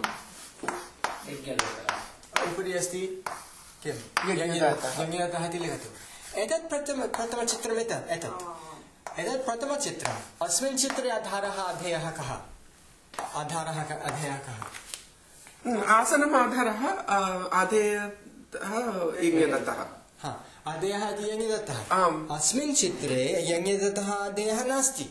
उपरि अस्ति किं यज्ञदत्तः। यज्ञदत्तः इति लिखतु एतत् प्रथम प्रथमचित्रम् एतत् एतत् एतत् प्रथमचित्रम् अस्मिन् चित्रे आधारः अधेयः कः आधारः क- अधेयः कः आसनम् आधारः अ, आधेयतः यज्ञदत्तः हा अधेयः इति यज्ञदत्तः आम्। अस्मिन् चित्रे यज्ञदत्तः अधेयः नास्ति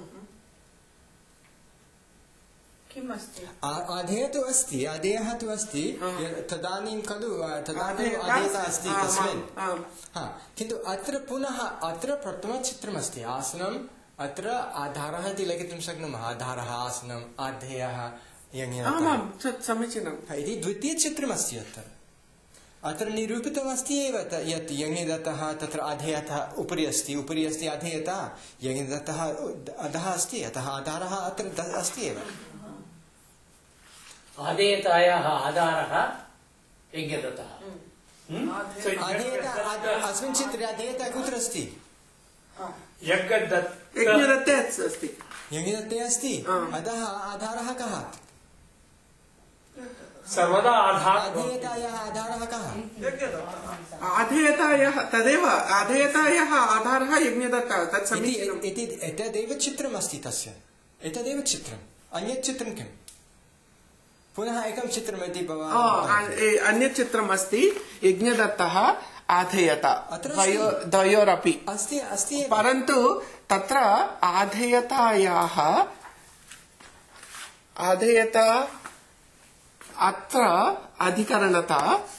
किम् अस्ति आ- अधेयः तु अस्ति अधेयः तु अस्ति य- तदानीं खलु अ, तदानीम् अधेयः अस्ति आम्, तस्मिन् आम्। हा किन्तु अत्र पुनः अत्र प्रथमचित्रमस्ति आसनम् अत्र आधारः इति लिखितुं शक्नुमः आधारः आसनम् अधेयः यज्ञदत्तः आमां तत् समीचीनम् इति द्वितीयचित्रमस्ति अत्र अत्र निरूपितमस्ति एव त- यत् यज्ञदत्तः तत्र अधेयतः उपरि अस्ति उपरि अस्ति अधेयतः यज्ञदत्तः अधः अस्ति अतः आधारः अत्र द- अस्ति एव आदेयतायाः आधारः यज्ञदत्तः अधेयता अध- अस्मिन् चित्रे अधेयता कुत्र अस्ति यज्ञदत्त यज्ञदत्ते अस्ति यज्ञदत्ते अस्ति आ. अतः आधारः कः सर्वदा आधार अधेयतायाः आधारः कः आधेयतायाः तदेव आधेयतायाः आधारः यज्ञदत्तः तत् इति समीचीनम् इति एतदेव चित्रमस्ति तस्य एतदेव चित्रम् अन्यत् चित्रं किम् पुनः एकं चित्रमिति आ, भवान् आ- ए- अन्यत् चित्रम् अस्ति यज्ञदत्तः आधेयता अत्र द्वयो अस्ति। द्वयोरपि अस्ति अस्ति एव। परन्तु तत्र आधेयतायाः आधेयता अत्र अधिकरणता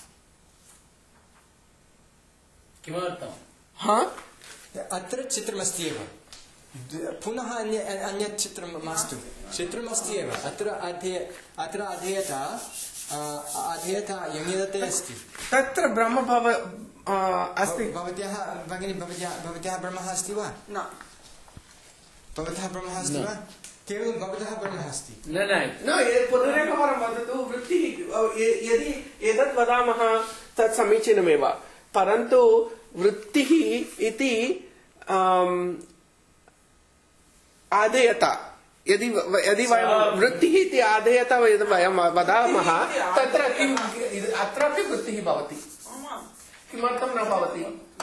किमर्थम् हा अत्र चित्रमस्ति एव द्- पुनः अन्य अन्यत् चित्रं मास्तु चित्रमस्ति एव अत्र अधेय अत्र अधेयता आ, अधेयता यज्ञदत्ते अस्ति तत्र ब्रह्मभव आ, अस्ति भवत्याः भगिनी भवत्याः भवत्याः ब्रह्मः अस्ति वा न भवतः ब्रह्मः अस्ति वा केवलं भवतः ब्रह्मः अस्ति न न न ए- पुनरेकवारं वदतु वृत्तिः अ, य- यदि एतत् वदामः तत् समीचीनमेव परन्तु वृत्तिः इति आम्, आदेयता यदि व- यदि वयं वृत्तिः इति आदेयता यदि वयं वदामः तत्र किम् अत्रापि वृत्तिः भवति किमर्थं न भवति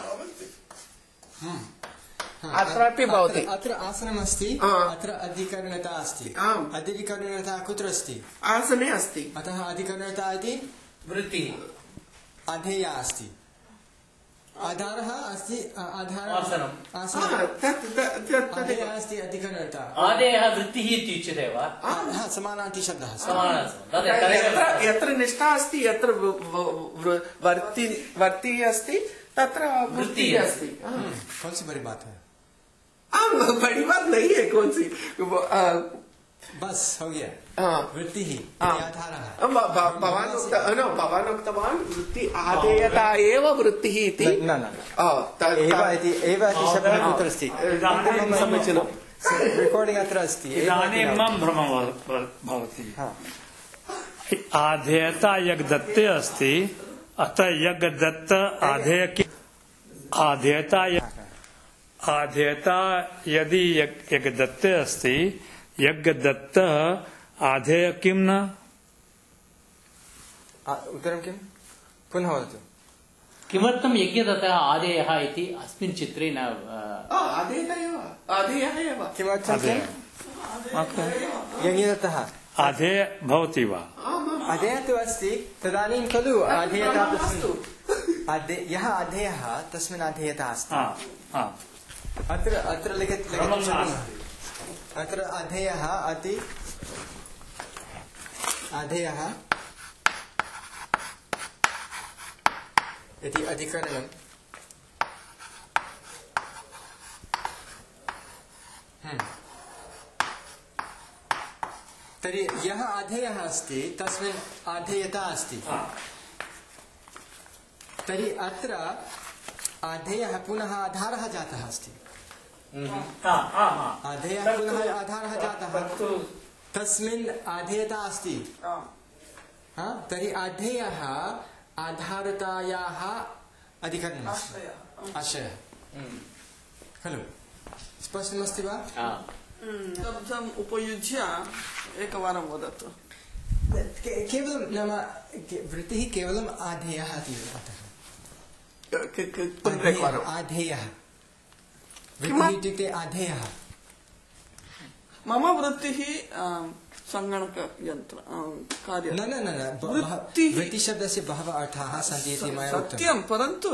अत्रापि भवति अत्र- अत्र आसनमस्ति आ. अत्र अधिकरणता अस्ति आम्। अधिकरणता कुत्र अस्ति आसने अस्ति अतः अधिकरणता इति वृत्तिः अधेया अस्ति आधारः अस्ति आ- आधारः आसनम्। आ, आसनं तत् तत्- तत्- अधेया तदेव अस्ति अधिकरणता आदेयः वृत्तिः इत्युच्यते वा हा समानार्थीशब्दः अस्ति। समानः तदेव यत्र तदेव यत्र निष्ठा अस्ति यत्र व- व- व- वर्ति वर्ति अस्ति तत्र वृत्तिः अस्ति हम्म, कौन सी बड़ी बात है आम बड़ी बात नहीं है कौन सी वो, आ, बस हो गया हाँ। वृत्ति ही हाँ। आधारः भ- भ- भवान् उक्त न भवान् उक्तवान् वृत्ति आदेयता एव वृत्तिः इति न न न आ, त- एव त- इति एव इति शब्दः कुत्र अस्ति इदानीं समीचीनम् रेकार्डिङ्ग् अत्र अस्ति एव इदानीं इति न। मम भ्रमः भव- भवति हा। आधेयता यज्ञदत्ते अस्ति अतः यज्ञदत्त आधेय कि आधेयता य- आधेयता यदि यज्- यज्ञदत्ते अस्ति यज्ञदत्त आधेय किं न आ, उत्तरं किं पुनः वदतु किमर्थं यज्ञदत्तः आदेयः इति अस्मिन् चित्रे न आ, आदेयता एव आदेयः एव किमर्थं आधेय किं यज्ञदत्तः आधेय भवति वा अधेयः तु अस्ति तदानीं खलु अधेयता तस्मिन् अधे यः अधेयः तस्मिन् अधेयता अस्ति हा हा अत्र अत्र लिखित लिखितुं शक्नुमः अत्र अधेयः अति अधेयः इति अधिकरणम् हम्म। तर्हि यः आधेयः अस्ति तस्मिन् आधेयता अस्ति। तर्हि अत्र आधेयः पुनः आधारः जातः अस्ति। आधेयः पुनः आधारः जातः, तस्मिन् आधेयता अस्ति। हा, तर्हि आधेयः आधारतायाः अधिकरणम् अस्ति, आशयः खलु। स्पष्टमस्ति वा? शब्दम् उपयुज्य एकवारं वदतु। केवलं नाम वृत्तिः केवलम् आधेयः इति अतः आधेयः, वृत्तिः इत्युक्ते आधेयः। मम वृत्तिः सङ्गणकयन्त्र कार्य न न न वृत्तिशब्दस्य बहवः अर्थाः सन्ति इति मया उक्तं। सत्यं, परन्तु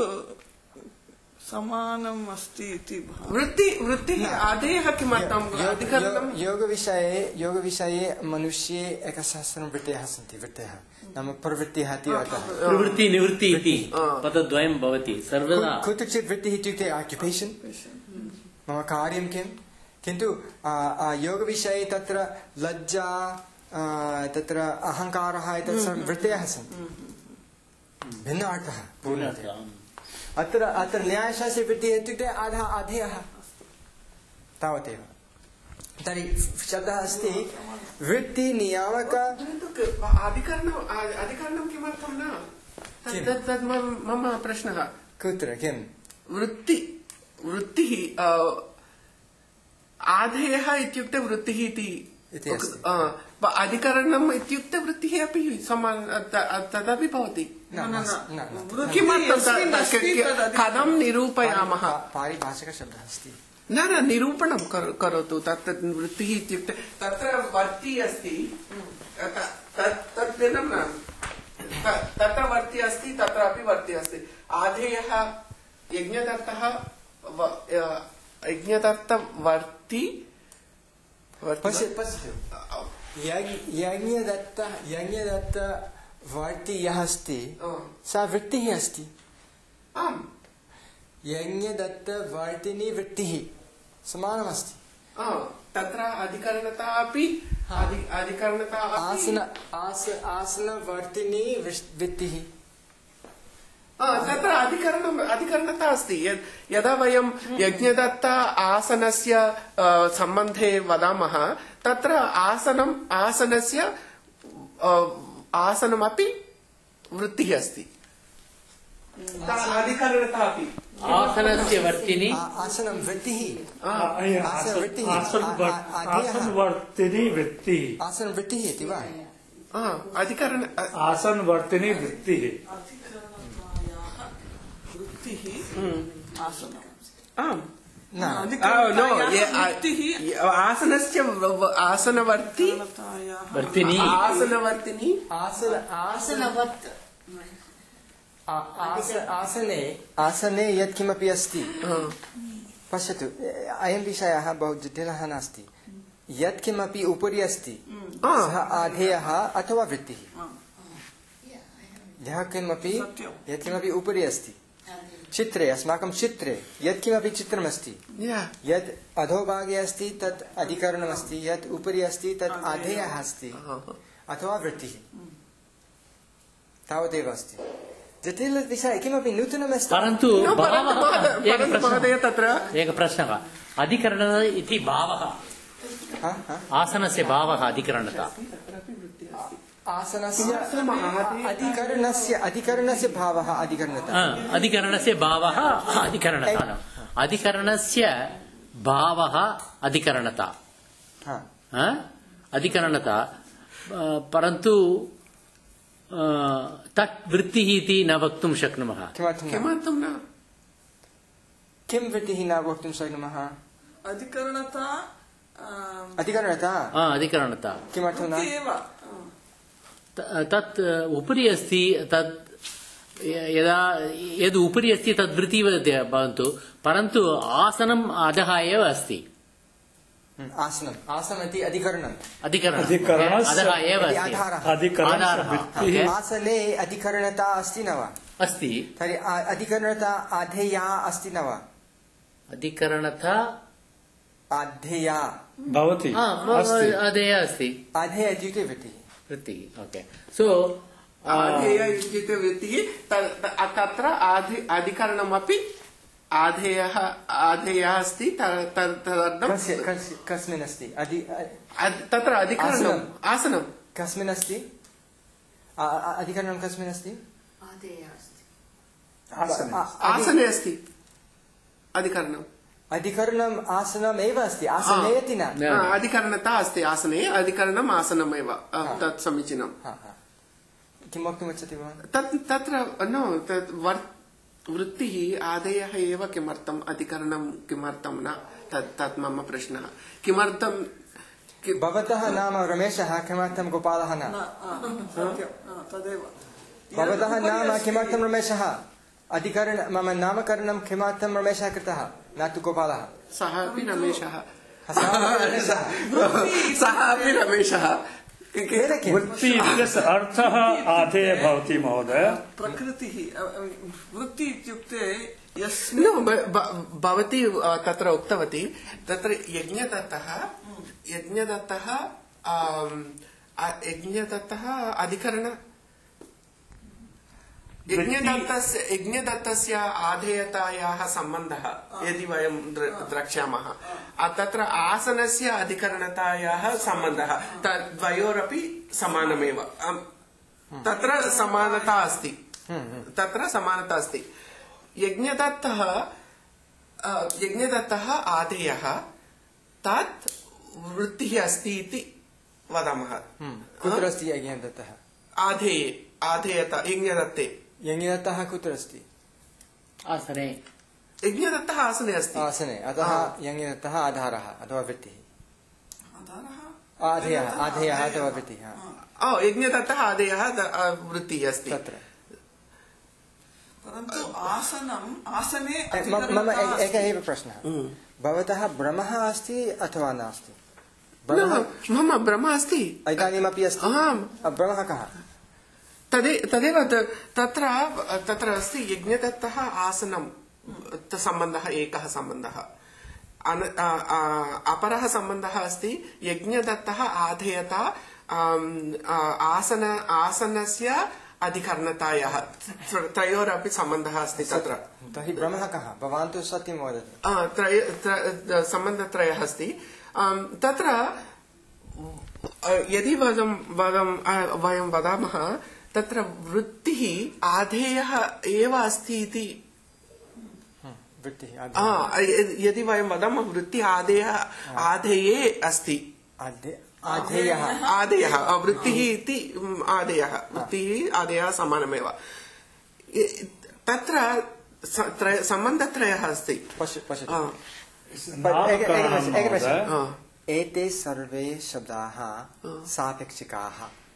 समानम् अस्ति इति वृत्ति वृत्तिः आधेयः किमर्थम्? योगविषये योगविषये मनुष्ये एकसहस्रं वृत्तयः सन्ति। वृत्तयः नाम प्रवृत्तिः इति अर्थः। प्रवृत्ति निवृत्ति इति पदद्वयं भवति सर्वदा। कुत्रचित् वृत्तिः इत्युक्ते आक्युपेशन्, मम कार्यं किं, किन्तु योगविषये तत्र लज्जा, तत्र अहङ्कारः एतत् सर्वं वृत्तयः सन्ति, भिन्न अर्थः पूर्णतया। अत्र अत्र न्यायशास्त्रे वृत्तिः इत्युक्ते आधा आधेयः तावदेव। तर्हि शब्दः अस्ति वृत्तिनियामक अधिकरणम् अधिकरणं किमर्थं न? तत् तत् मम प्रश्नः। कुत्र किं वृत्ति वृत्तिः आधेयः इत्युक्ते वृत्तिः इति अधिकरणम् इत्युक्ते वृत्तिः अपि समान तदपि भवति। कथं निरूपयामः? पारिभाषिकशब्दः अस्ति। न न निरूपणं करोतु। तत् वृत्तिः इत्युक्ते तत्र वर्ति अस्ति, तत् भिन्नं न। तत्र वर्ति अस्ति, तत्रापि वर्ति अस्ति। आधेयः यज्ञदत्तः यज्ञदत्तवर्ति पश्यतु, यज्ञदत्त यज्ञदत्तवर्ति यः अस्ति सा वृत्तिः अस्ति। आम्, यज्ञदत्तवर्तिनी वृत्तिः समानमस्ति। तत्र अधिकरणता अपि अधिकरणता आसन आस आसनवर्तिनी वृत्तिः। तत्र अधिकरणम् अधिकरणता अस्ति। यदा वयं यज्ञदत्त आसनस्य सम्बन्धे वदामः, तत्र आसनम् आसनस्य आसनमपि वृत्तिः अस्ति। अधिकरणता अपि आसनस्य वर्तिनि आसनं वृत्तिः, आसनवर्तिनी वृत्तिः, आसनवृत्तिः इति वा? अधिकरण आसनवर्तिनी वृत्तिः। आसनस्य आसनवर्ति वर्तिनि आसनवर्तिनि आसन आसनवत् आसने आसने यत्किमपि अस्ति, पश्यतु, अयं विषयः बहु जटिलः नास्ति। यत्किमपि उपरि अस्ति सः आधेयः अथवा वृत्तिः। यः किमपि यत्किमपि उपरि अस्ति, चित्रे अस्माकं चित्रे यत्किमपि चित्रमस्ति, यत् अधोभागे अस्ति तत् अधिकरणमस्ति, यत् उपरि अस्ति तत् आधेयः अस्ति अथवा वृत्तिः। तावदेव अस्ति। जटिलविषयः किमपि नूतनमस्ति। परन्तु महोदय तत्र एकः प्रश्नः, अधिकरणः इति भावः, आसनस्य भावः अधिकरणता। आसनस्य अधिकरणस्य अधिकरणस्य भावः अधिकरणता। अधिकरणस्य भावः अधिकरणता अधिकरणस्य भावः अधिकरणता अधिकरणता परन्तु तत् वृत्तिः इति न वक्तुं शक्नुमः। किमर्थं न? किं वृत्तिः न वक्तुं शक्नुमः? अधिकरणता अधिकरणता अधिकरणता किमर्थं न? तत् उपरि अस्ति, तत् यदा यद् उपरि अस्ति तद् वृत्तिः भवतु, परन्तु आसनम् अधः एव अस्ति। आसनम् आसनम् इति अधिकरणम् अधिकरणम् अधः एव अस्ति। आसने अधिकरणता अस्ति न वा? अस्ति। तर्हि अधिकरणता आधेया अस्ति न वा? अधिकरणता आधेया भवति अस्ति अधेय अस्ति आधेय इत्युक्ते वृत्तिः वृत्तिः ओके सो आधेय इत्युक्ते वृत्तिः त- त- तत्र आधे अधिकरणमपि आधेयः आधेयः अस्ति त- त- तदर्थं कस्य कस्य कस्मिन् अस्ति अधि अद्- तत्र अधिकरणम् आसनं कस्मिन् अस्ति आ- आ- अधिकरणं कस्मिन् अस्ति आदेयः अस्ति आसने आ- अधि- आसने अस्ति अधिकरणम् अधिकरणम् आसनम् एव अस्ति आसने इति न न। हा, अधिकरणता अस्ति आसने अधिकरणम् आसनमेव अ, तत् समीचीनम् हा, हा। किं वक्तुमिच्छति भवान् तत् तत्र नो तत् वर्- वृत्तिः आदेयः एव किमर्थम् अधिकरणं किमर्थं न तत् तत् मम प्रश्नः किमर्थं कि- भवतः नाम रमेशः किमर्थं गोपालः न न, आ, सत्यं, आ, तदेव भवतः यदुपरि नाम अस्ति- किमर्थं रमेशः अधिकरण मम नामकरणं किमर्थं रमेशः कृतः न तु गोपालः सः अपि रमेशः सः अपि रमेशः। सः अपि रमेशः तेन किं? वृत्ति इत्यस्य अर्थः आधेय भवति महोदय प्रकृतिः अ, अ, वृत्ति इत्युक्ते यस्मिन् नो, ब- ब- भवती अ, तत्र उक्तवती तत्र यज्ञदत्तः यज्ञदत्तः आम्, अ- यज्ञदत्तः अधिकरण यज्ञदत्तस्य यज्ञदत्तस्य आधेयतायाः सम्बन्धः यदि वयं द्र- द्रक्ष्यामः अ, तत्र आसनस्य अधिकरणतायाः सम्बन्धः तद्वयोरपि समानमेव अम्, तत्र समानता अस्ति तत्र समानता अस्ति यज्ञदत्तः अ, यज्ञदत्तः आधेयः तत् वृत्तिः अस्ति इति वदामः कुत्र अस्ति यज्ञदत्तः आधेये आधेयता यज्ञदत्ते यज्ञदत्तः कुत्र अस्ति आसने यज्ञदत्तः आसने अस्ति आसने अतः यज्ञदत्तः आधारः अथवा वृत्तिः आधारः आधेयः आधेयः अथवा वृत्तिः हा। ओ यज्ञदत्तः आधेयः द- अ, वृत्तिः अस्ति तत्र परन्तु आसनम् आसने मम मम अधिकरणता एक- एकः अस्ति। एव प्रश्नः भवतः भ्रमः अस्ति अथवा नास्ति न, भ्रमः मम भ्रमः अस्ति इदानीमपि अस्ति आम् भ्रमः कः तदे तदेव त- तत्र तत्र अस्ति यज्ञदत्तः आसनं त- सम्बन्धः एकः सम्बन्धः अन- अ- अ- अपरः सम्बन्धः अस्ति यज्ञदत्तः आधेयता आम्, अ- आसन आसनस्य अधिकरणतायाः त्र- त्रयोरपि सम्बन्धः अस्ति तत्र तर्हि भ्रमः कः भवान् तु सत्यं वदति अ, त्रय त्र- सम्बन्धत्रयः अस्ति आम्, तत्र अ, यदि वदं वदं अ, वयं वदामः तत्र वृत्तिः आधेयः एव अस्ति इति वृत्तिः आ, य- यदि वयं वदामः वृत्तिः आधेयः आधेये अस्ति आधे- आधेयः आधेयः अ, वृत्तिः इति म्, आधेयः वृत्तिः आधेयः समानमेव इ- तत्र स- त्रय- सम्बन्धत्रयः अस्ति पश्य पश्यतु आ, प- एक- एक- एकप्रश्नः, एकप्रश्नः। आ, एते सर्वे शब्दाः सापेक्षिकाः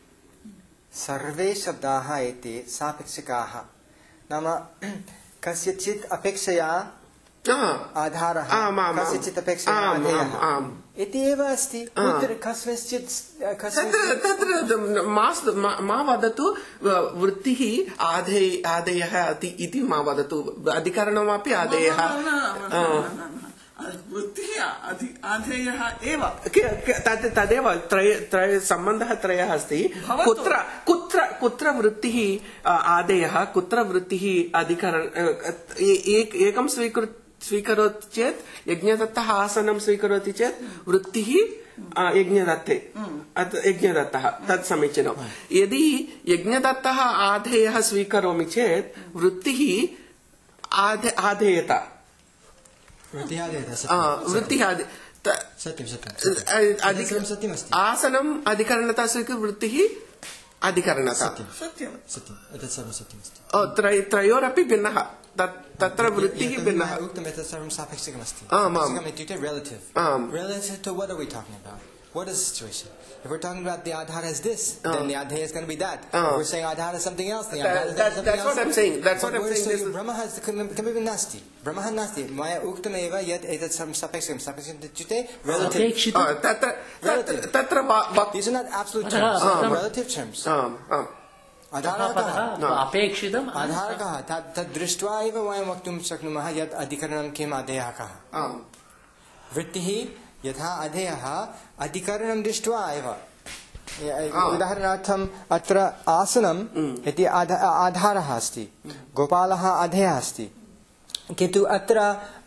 सर्वे शब्दाः एते सापेक्षिकाः नाम कस्यचित् अपेक्षया आ, आधारः आम्, आम्, आम्। कस्यचित् अपेक्षया आम्, आधेयः आम्, आम्। इति एव अस्ति कुत्र कस्मिंश्चित् तत्र कस्मिंश्चित् तत्र मास्तु मा मा वदतु व- वृत्तिः आधेय आधेयः इति- इति मा वदतु अधिकरणमपि आधेयः न, न, न, न, न, न, न। वृत्तिः अधि- आधेयः एव कि- कि- तद् तदेव त्रय त्रय सम्बन्धः त्रयः अस्ति भवतु। कुत्र कुत्र कुत्र वृत्तिः अ, आदेयः कुत्र वृत्तिः अधिकरण अ, ए- एक- एकं स्वीकृ स्वीकरोति चेत् यज्ञदत्तः आसनं स्वीकरोति चेत् वृत्तिः अ, यज्ञदत्ते अत् यज्ञदत्तः तत् समीचीनं यदि यज्ञदत्तः आधेयः स्वीकरोमि चेत् वृत्तिः आधे आधेयता वृत्तिः आधेयः अ, सत्यं वृत्तिः आधे त- सत्यं सत्यं अधिक- अधिकरणं सत्यमस्ति आसनम् अधिकरणता स्वीकृत्य वृत्तिः अधिकरणता सत्यं सत्यं सत्यम् एतत् सर्वं सत्यमस्ति ओ, त्रय- त्रयोरपि भिन्नः तत्- तत्र वृत्तिः यतोहि भिन्नः मया उक्तम् एतत् सर्वं सापेक्षिकमस्ति आम्, आम्। सापेक्षिकम् इत्युक्ते relative आम्। relative to what are we talking about what is the situation if we're talking about the adhara is this then the adhara is going to be that if आम्। we're saying adhara is something else then the That- adhara is that- something that's else what I'm saying. That's what But I'm we're saying. saying This is- ब्रह्मः किमपि नास्ति ब्रह्मः नास्ति मया उक्तमेव यत् एतत् सर्वं सापेक्षिकं सापेक्षिकम् इत्युक्ते relative अपेक्षित अ, तत्र Relative. तत्र- तत्र वा- वा- these are not absolute अतः terms आम्। relative terms आम्, आम्। आधारः पदः कः अपेक्षितम् आधारकः तत् तद् दृष्ट्वा एव वयं वक्तुं शक्नुमः यत् अधिकरणं किम् आदेयः कः आम्। वृत्तिः यथा अधेयः अधिकरणं दृष्ट्वा एव उदाहरणार्थम् अत्र आसनम् इति आधारः अस्ति, गोपालः अधेयः अस्ति, किन्तु अत्र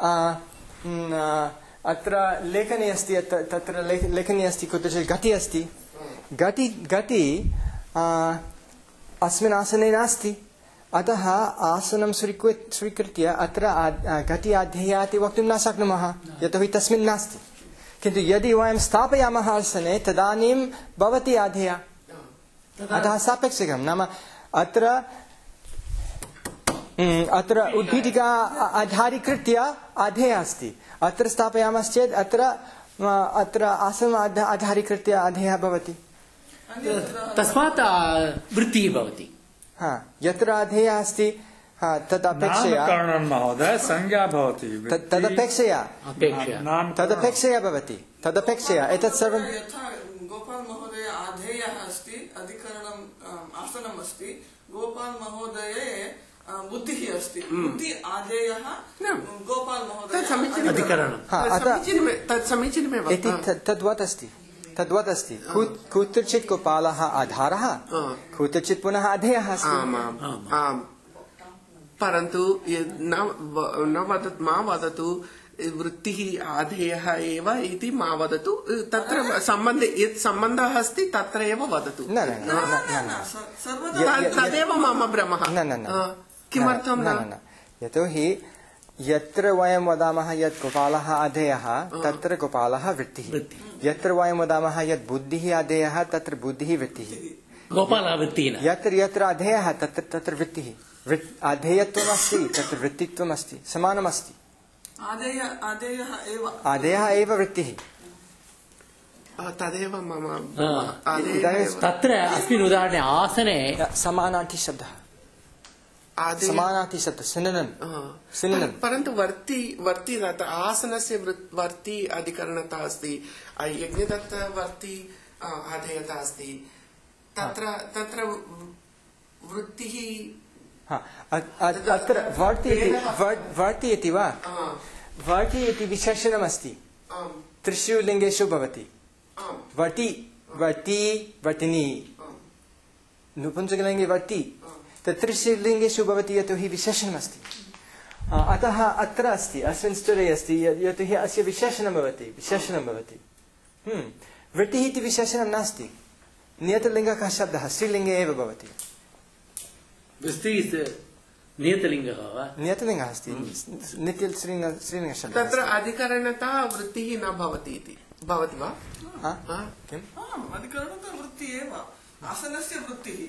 अत्र लेखनी अस्ति, तत्र लेखनी अस्ति, कुत्रचित् गति अस्ति, गति गति अस्मिन् आसने नास्ति, अतः आसनं स्वीकृ स्वीकृत्य अत्र गति अधेया इति वक्तुं न शक्नुमः, यतोहि तस्मिन् नास्ति। किन्तु यदि वयं स्थापयामः आसने तदानीं भवति अधेया, अतः सापेक्षिकं। नाम अत्र अत्र उद्भीतिका आधारीकृत्य अधेया अस्ति, अत्र स्थापयामश्चेत् अत्र अत्र आसनम् आधारीकृत्य अधेया भवति, तस्मात् वृत्तिः भवति। हा, यत्र अधेया अस्ति तदपेक्षया महोदय संज्ञा भवति, तदपेक्षया तदपेक्षया भवति, तदपेक्षया एतत् सर्वं यथा गोपाल महोदय अधेयः अस्ति, अधिकरणम् आसनम् अस्ति, गोपाल महोदये बुद्धिः अस्ति, बुद्धि अधेयः गोपाल महोदय तत् समीचीनमेव इति तद्वत् अस्ति, तद्वत् अस्ति। कुत्रचित् गोपालः आधारः, कुत्रचित् पुनः अधेयः अस्ति। परन्तु न वदतु मा वदतु वृत्तिः आधेयः एव इति मा वदतु, तत्र सम्बन्धे यत् सम्बन्धः अस्ति तत्र एव वदतु। न न तदेव मम भ्रमः। न न न किमर्थं न, यतोहि यत्र वयं वदामः यत् गोपालः अधेयः तत्र गोपालः वृत्तिः, यत्र वयं वदामः यत् बुद्धिः अधेयः तत्र बुद्धिः वृत्तिः, गोपालः वृत्तिः, यत्र यत्र अधेयः तत्र तत्र वृत्तिः, अधेयत्वम् अस्ति, तत्र वृत्तित्वम् अस्ति, समानमस्ति। अधेयः एव वृत्तिः, तदेव मम तत्र अस्मिन् उदाहरणे आसने समानार्थी शब्दः, समानार्थी शब्दः सिनोनिम् सिनोनिम्। परन्तु वर्ति वर्ति आसनस्य वर्ति अधिकरणता अस्ति, यज्ञदत्त वर्ति अधेयता अस्ति, तत्र तत्र वृत्तिः अत्र वर्ति वर्ति इति वा, वर्ति इति विशेषणमस्ति, त्रिषु लिङ्गेषु भवति। वर्ति वर्ति वर्तिनी नपुंसकलिङ्गे वर्ति, तत् त्रिषु लिङ्गेषु भवति यतोहि विशेषणमस्ति। अतः अत्र अस्ति, अस्मिन् स्तरे अस्ति यतोहि अस्य विशेषणं भवति, विशेषणं भवति। वृत्तिः इति विशेषणं नास्ति, नियतलिङ्गकः शब्दः स्त्रीलिङ्गे एव भवति। नियतलिङ्गः वा? नियतलिङ्गः अस्ति, नित्य स्त्रीलिङ्गशब्दः। तत्र अधिकरणता वृत्तिः न भवति इति भवति वा? किम्? अधिकरणता वृत्तिः एव, आसनस्य वृत्तिः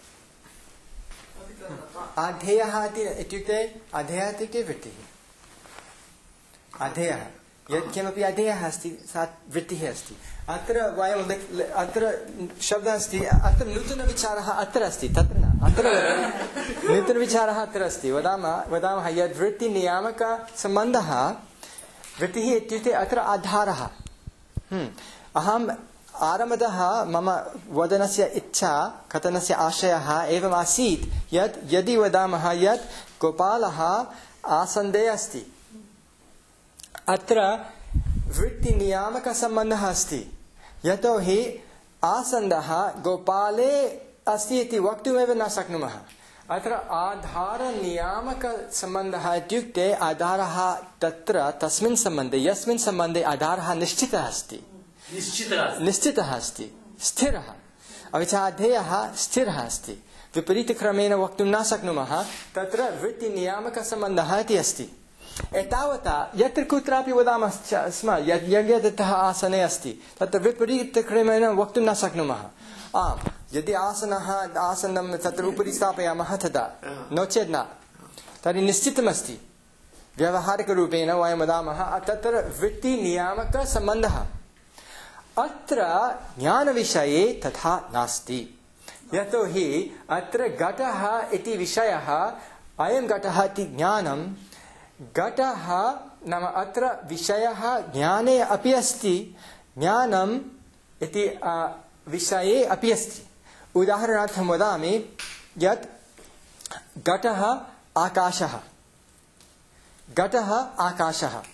अधेयः इत्युक्ते अधेयः इत्युक्ते वृत्तिः, अधेयः यत्किमपि अधेयः अस्ति सा वृत्तिः अस्ति। अत्र वयं अत्र शब्दः अस्ति, अत्र नूतनविचारः अत्र अस्ति, तत्र न, अत्र नूतनविचारः अत्र अस्ति। वदामः वदामः यद् वृत्तिनियामकसम्बन्धः, वृत्तिः इत्युक्ते अत्र आधारः। अहम् आरम्भतः मम वदनस्य इच्छा, कथनस्य आशयः एवम् आसीत् यत् यदि वदामः यत् गोपालः आसन्दे अस्ति, अत्र वृत्तिनियामकसम्बन्धः अस्ति, यतोहि आसन्दः गोपाले अस्ति इति वक्तुमेव न शक्नुमः। अत्र आधारनियामकसम्बन्धः इत्युक्ते आधारः तत्र तस्मिन् सम्बन्धे, यस्मिन् सम्बन्धे आधारः निश्चितः अस्ति, निश्चितः अस्ति, स्थिरः, अपि च अधेयः स्थिरः अस्ति। विपरीतक्रमेण वक्तुं न शक्नुमः, तत्र वृत्तिनियामकसम्बन्धः इति अस्ति। एतावता यत्र कुत्रापि वदामः स्म यत् यज्ञदत्तः आसने अस्ति, तत्र विपरीतक्रमेण वक्तुं न शक्नुमः। आम्, यदि आसनः आसनं तत्र उपरि स्थापयामः तदा, नो चेत् न, तर्हि निश्चितमस्ति। व्यावहारिकरूपेण वयं वदामः तत्र वृत्तिनियामकसम्बन्धः। अत्र ज्ञानविषये तथा नास्ति, यतोहि अत्र घटः इति विषयः, अयं घटः इति ज्ञानं, घटः नाम अत्र विषयः ज्ञाने अपि अस्ति, ज्ञानम् इति विषये अपि अस्ति। उदाहरणार्थं वदामि यत् घटः आकाशः, घटः आकाशः,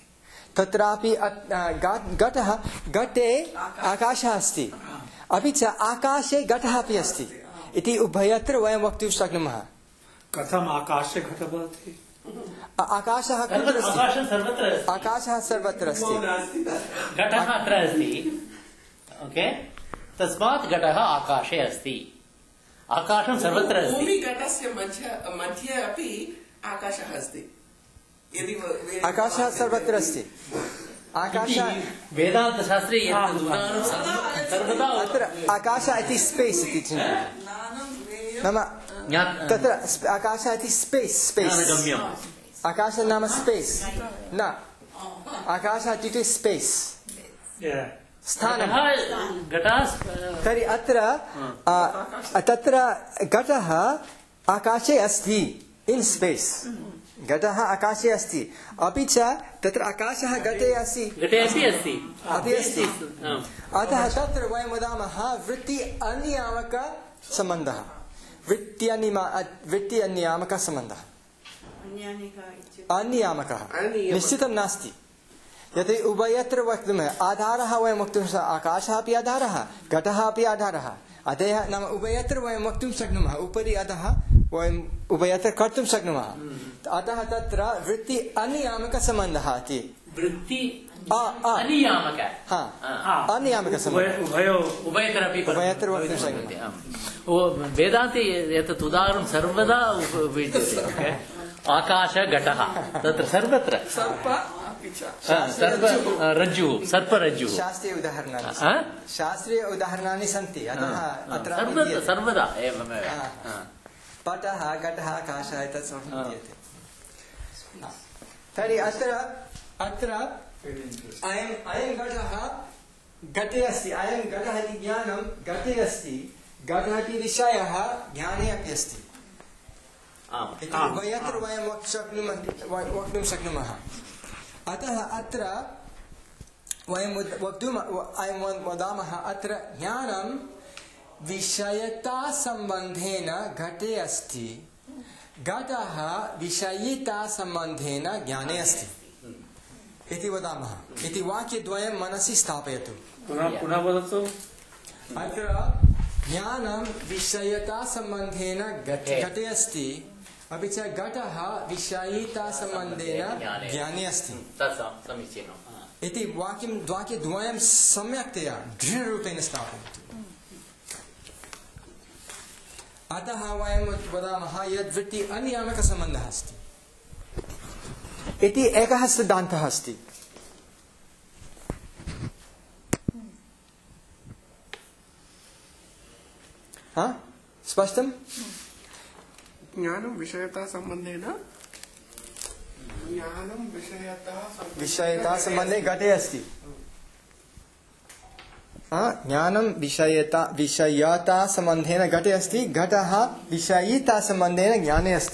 तत्रापि घटः घटे आकाशः अस्ति अपि च आकाशे घटः अपि अस्ति इति उभयत्र वयं वक्तुं शक्नुमः। कथम् आकाशे घटः भवति? आकाशः कुत्र अस्ति? आकाशः सर्वत्र अस्ति। आकाशः सर्वत्र अस्ति, घटः अत्र अस्ति। ओके, तस्मात् घटः आकाशे अस्ति। आकाशं सर्वत्र अस्ति। भूमिघटस्य मध्ये मध्ये अपि आकाशः अस्ति। यदि व- आकाशः सर्वत्र अस्ति। आकाशः वेदान्तशास्त्रे यत् उदाहरणं सर्वदा अत्र आकाशः इति स्पेस् इति चिन्तयति। नाम ज्ञात- तत्र स्प- आकाशः इति स्पेस् स्पेस् ज्ञानगम्यम्। आकाशः नाम स्पेस् न, आकाशः इत्युक्ते स्पेस् स्थानं। घटः घटः तर्हि अत्र आ, तत्र घटः आकाशे अस्ति, इन् स्पेस् घटः आकाशे अस्ति, अपि च तत्र आकाशः घटे अस्ति घटे अपि अस्ति अपि अस्ति। आम्। अतः तत्र वयं वदामः वृत्ति अनियामकसम्बन्धः, वृत्ति अनिमा वृत्ति अनियामकसम्बन्धः। अनियामकः निश्चितं नास्ति। यतो उभयत्र वक्तुम् आधारः वयं वक्तुं आकाशः अपि आधारः, घटः अपि आधारः, अतः नाम उभयत्र वयं वक्तुं शक्नुमः, उपरि अधः वयम् उभयत्र कर्तुं शक्नुमः। अतः तत्र वृत्ति अनियामकसम्बन्धः इति। वृत्ति अ- अ- अनियामक हा, अनियामकसम्बन्धः उभयो उभयतरपि उभयत्र वक्तुं शक्नुमः। शक्नुमः। आम्। ओ, वेदान्ते एतत् उदाहरणं सर्वदा उपयुज्यते। ओके? आकाश घटः तत्र सर्वत्र सर्प अपि च हा, सर्प रज्जुः सर्परज्जुः शास्त्रीय उदाहरणानि हा? शास्त्रीय उदाहरणानि सन्ति, अतः अत्र सर्वत्र विद्यते। सर्वदा एवमेव। हा। हा। पटः घटः आकाशः एतत् सर्वं विद्यते। हा। तर्हि अत्र अत्र अयम् अयं घटः घटे अस्ति, अयं घटः इति ज्ञानं घटे अस्ति, घटः इति विषयः ज्ञाने अपि अस्ति। आम्। इति उभयत्र वयं वक्तुं शक्नुमः वक्तुं शक्नुमः। अतः अत्र वयं वक्तुं अयं वदामः अत्र ज्ञानं विषयतासम्बन्धेन घटे अस्ति, घटः विषयितासम्बन्धेन ज्ञाने अस्ति इति वदामः। इति वाक्यद्वयं मनसि स्थापयतु। पुनः पुनः वदतु। अत्र ज्ञानं विषयतासम्बन्धेन घटे घटे अस्ति, अपि च घटः विषयितासम्बन्धेन ज्ञाने अस्ति तत् सम- समीचीनम्। इति वाक्यं वाक्यद्वयं सम्यक्तया दृढरूपेण स्थापयतु। अतः वयं वदामः यद् वृत्ति अनियामकसम्बन्धः अस्ति इति एकः सिद्धान्तः अस्ति। हा, स्पष्टं? ज्ञानं विषयता सम्बन्धेन ज्ञानं विषयता विषयतासम्बन्धे घटे अस्ति। हा, ज्ञानं विषयता विषयतासम्बन्धेन घटे अस्ति, घटः विषयितासम्बन्धेन ज्ञाने अस्ति।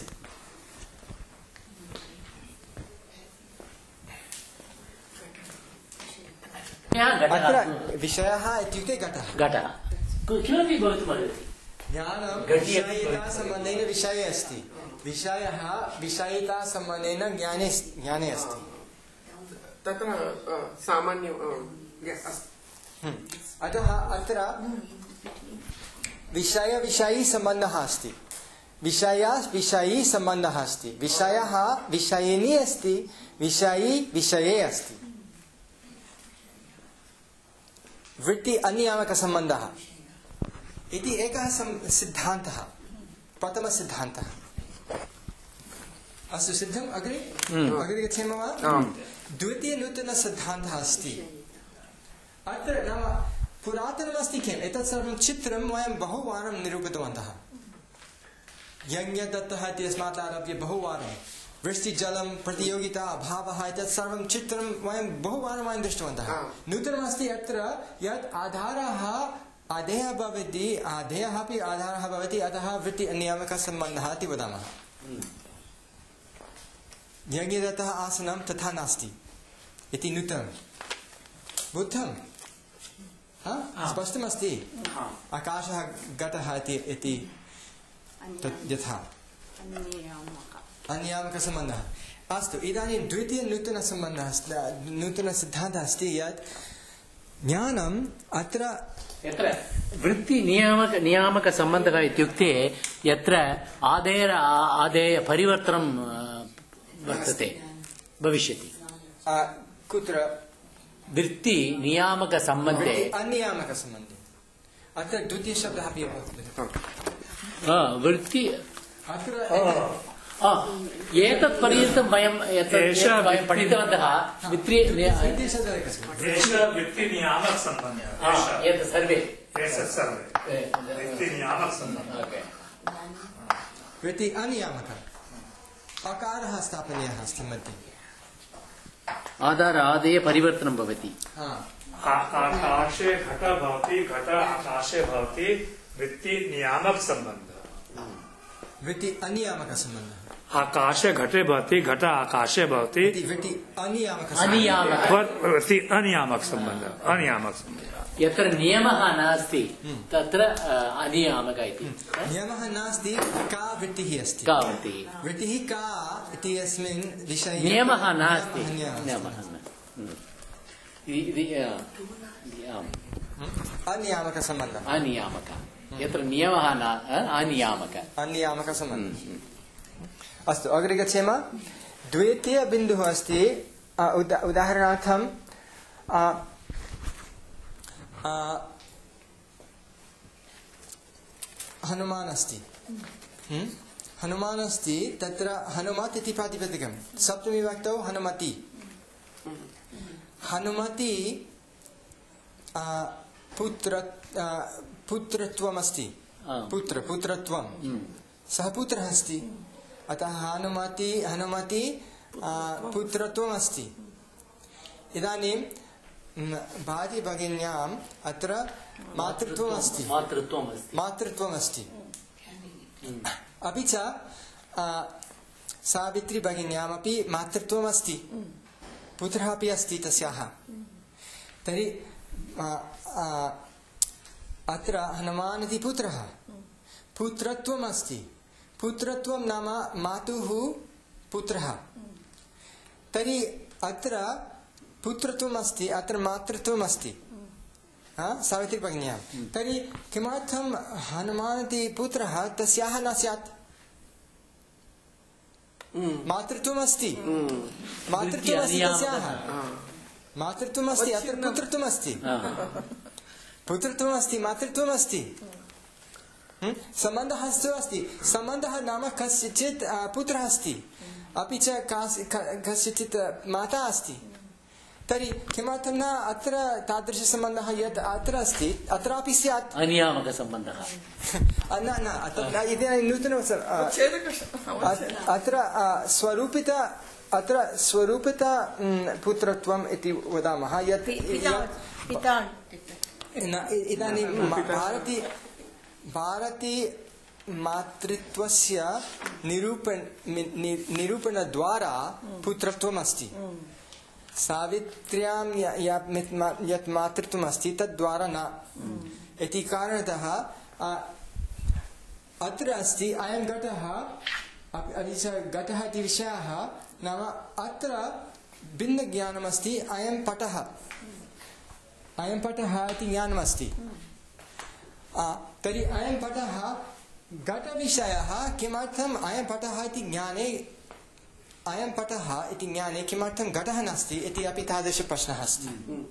अत्र विषयः इत्युक्ते घटः। घटः किमपि भवितुमर्हति। ज्ञानं घटी- विषयितासम्बन्धेन विषये अस्ति, विषयः विषयितासम्बन्धेन ज्ञाने ज्ञाने अस्ति। तत्र अ, सामान्य अ, ज्ञा- अस्ति। अतः अत्र विषय विषयी सम्बन्धः अस्ति, विषय विषयी सम्बन्धः अस्ति, विषयः विषयिनी अस्ति, विषयी विषये अस्ति। वृत्ति अनियामकसम्बन्धः इति एकः सम्- सिद्धान्तः, प्रथमसिद्धान्तः। अस्तु, सिद्धम्? अग्रे अग्रे गच्छेम वा? द्वितीयनूतनसिद्धान्तः अस्ति। अत्र नाम पुरातनमस्ति किम्? एतत् सर्वं चित्रं वयं बहुवारं निरूपितवन्तः। यज्ञदत्तः इत्यस्मात् आरभ्य बहुवारं वृष्टिजलं प्रतियोगिता अभावः एतत् सर्वं चित्रं वयं बहुवारं वयं दृष्टवन्तः। नूतनमस्ति अत्र यत् आधारः आधेयः भवति, आधेयः अपि आधारः भवति, अतः वृत्ति अनियामकसम्बन्धः इति वदामः। यज्ञदत्तः आसनं तथा नास्ति इति नूतनं बुद्धं। हा, स्पष्टमस्ति। आकाशः घटः इति इति तत् यथा अनियामकसम्बन्धः। अस्तु इदानीं द्वितीय नूतनसम्बन्धः अस्ति नूतनसिद्धान्तः अस्ति यत् ज्ञानम् अत्र यत्र वृत्ति नियामक नियामक सम्बन्धः इत्युक्ते यत्र आदेय आदेय परिवर्तनं वर्तते भविष्यति कुत्र वृत्ति नियामक सम्बन्धे अनियामक सम्बन्धे अत्र द्वितीयशब्दः अपि वृत्ति अत्र एतत् पर्यन्तं वयं वयं पठितवन्तः वृत्ति वृत्तिनियामक सम्बन्धः एतत् सर्वे वृत्तिनियामक सम्बन्धः वृत्ति अनियामक अकारः स्थापनीयः अस्ति मध्ये आधार आदेय परिवर्तनं भवति आकाशे घट भवति घट आकाशे भवति वृत्तिनियामक सम्बन्धः वृत्ति अनियामक सम्बन्धः आकाशे घटे भवति घट आकाशे भवति वृत्ति अनियामक अनियामक वृत्ति अनियामक सम्बन्धः अनियामक सम्बन्धः यत्र नियमः नास्ति तत्र अनियामक इति नियमः नास्ति का वृत्तिः अस्ति का वृत्तिः वृत्तिः का इति अस्मिन् विषये नियमः नास्ति नियमः अनियामक सम्बन्धः अनियामक यत्र नियमः न अनियामक अनियामक सम्बन्धः अस्तु अग्रे गच्छेम द्वितीय बिन्दुः अस्ति उदाहरणार्थं हनुमान् अस्ति हनुमान् अस्ति तत्र हनुमत् इति प्रातिपदिकं सप्तमी विभक्तौ हनुमति हनुमति पुत्र पुत्रत्वमस्ति पुत्र पुत्रत्वं सः पुत्रः अस्ति अतः हनुमति हनुमति पुत्रत्वम् अस्ति इदानीं भाति भगिन्याम् अत्र मातृत्वम् अस्ति मातृत्वम् अस्ति मातृत्वम् अस्ति अपि च सावित्री भगिन्यामपि मातृत्वम् अस्ति पुत्रः अपि अस्ति तस्याः तर्हि अत्र हनुमान् इति पुत्रः पुत्रत्वम् अस्ति पुत्रत्वं नाम मातुः पुत्रः तर्हि अत्र पुत्रत्वम् अस्ति अत्र मातृत्वम् अस्ति सावित्री भगिन्यां तर्हि किमर्थं हनुमान् इति पुत्रः तस्याः न स्यात् मातृत्वम् अस्ति मातृत्वम् अस्ति तस्याः मातृत्वम् अस्ति अत्र पुत्रत्वम् अस्ति पुत्रत्वम् अस्ति मातृत्वम् अस्ति सम्बन्धः अस्तु अस्ति सम्बन्धः नाम कस्यचित् पुत्रः अस्ति अपि च कस्यचित् माता अस्ति तर्हि किमर्थं न अत्र तादृशसम्बन्धः यत् अत्र अस्ति अत्रापि स्यात् अनियामकसम्बन्धः न न इदानीं नूतन अत्र स्वरूपित अत्र स्वरूपित पुत्रत्वम् इति वदामः यत् इदानीं भारती भारती मातृत्वस्य निरूपण निरूपणद्वारा पुत्रत्वम् अस्ति सावित्र्यां यत् मातृत्वम् अस्ति तद्वारा न इति कारणतः अत्र अस्ति अयं घटः अपि च घटः इति विषयः नाम अत्र भिन्नज्ञानमस्ति अयं पटः अयं पटः इति ज्ञानमस्ति तर्हि अयं पटः घटविषयः किमर्थम् अयं पटः इति ज्ञाने अयं पटः इति ज्ञाने किमर्थं घटः नास्ति इति अपि तादृशप्रश्नः अस्ति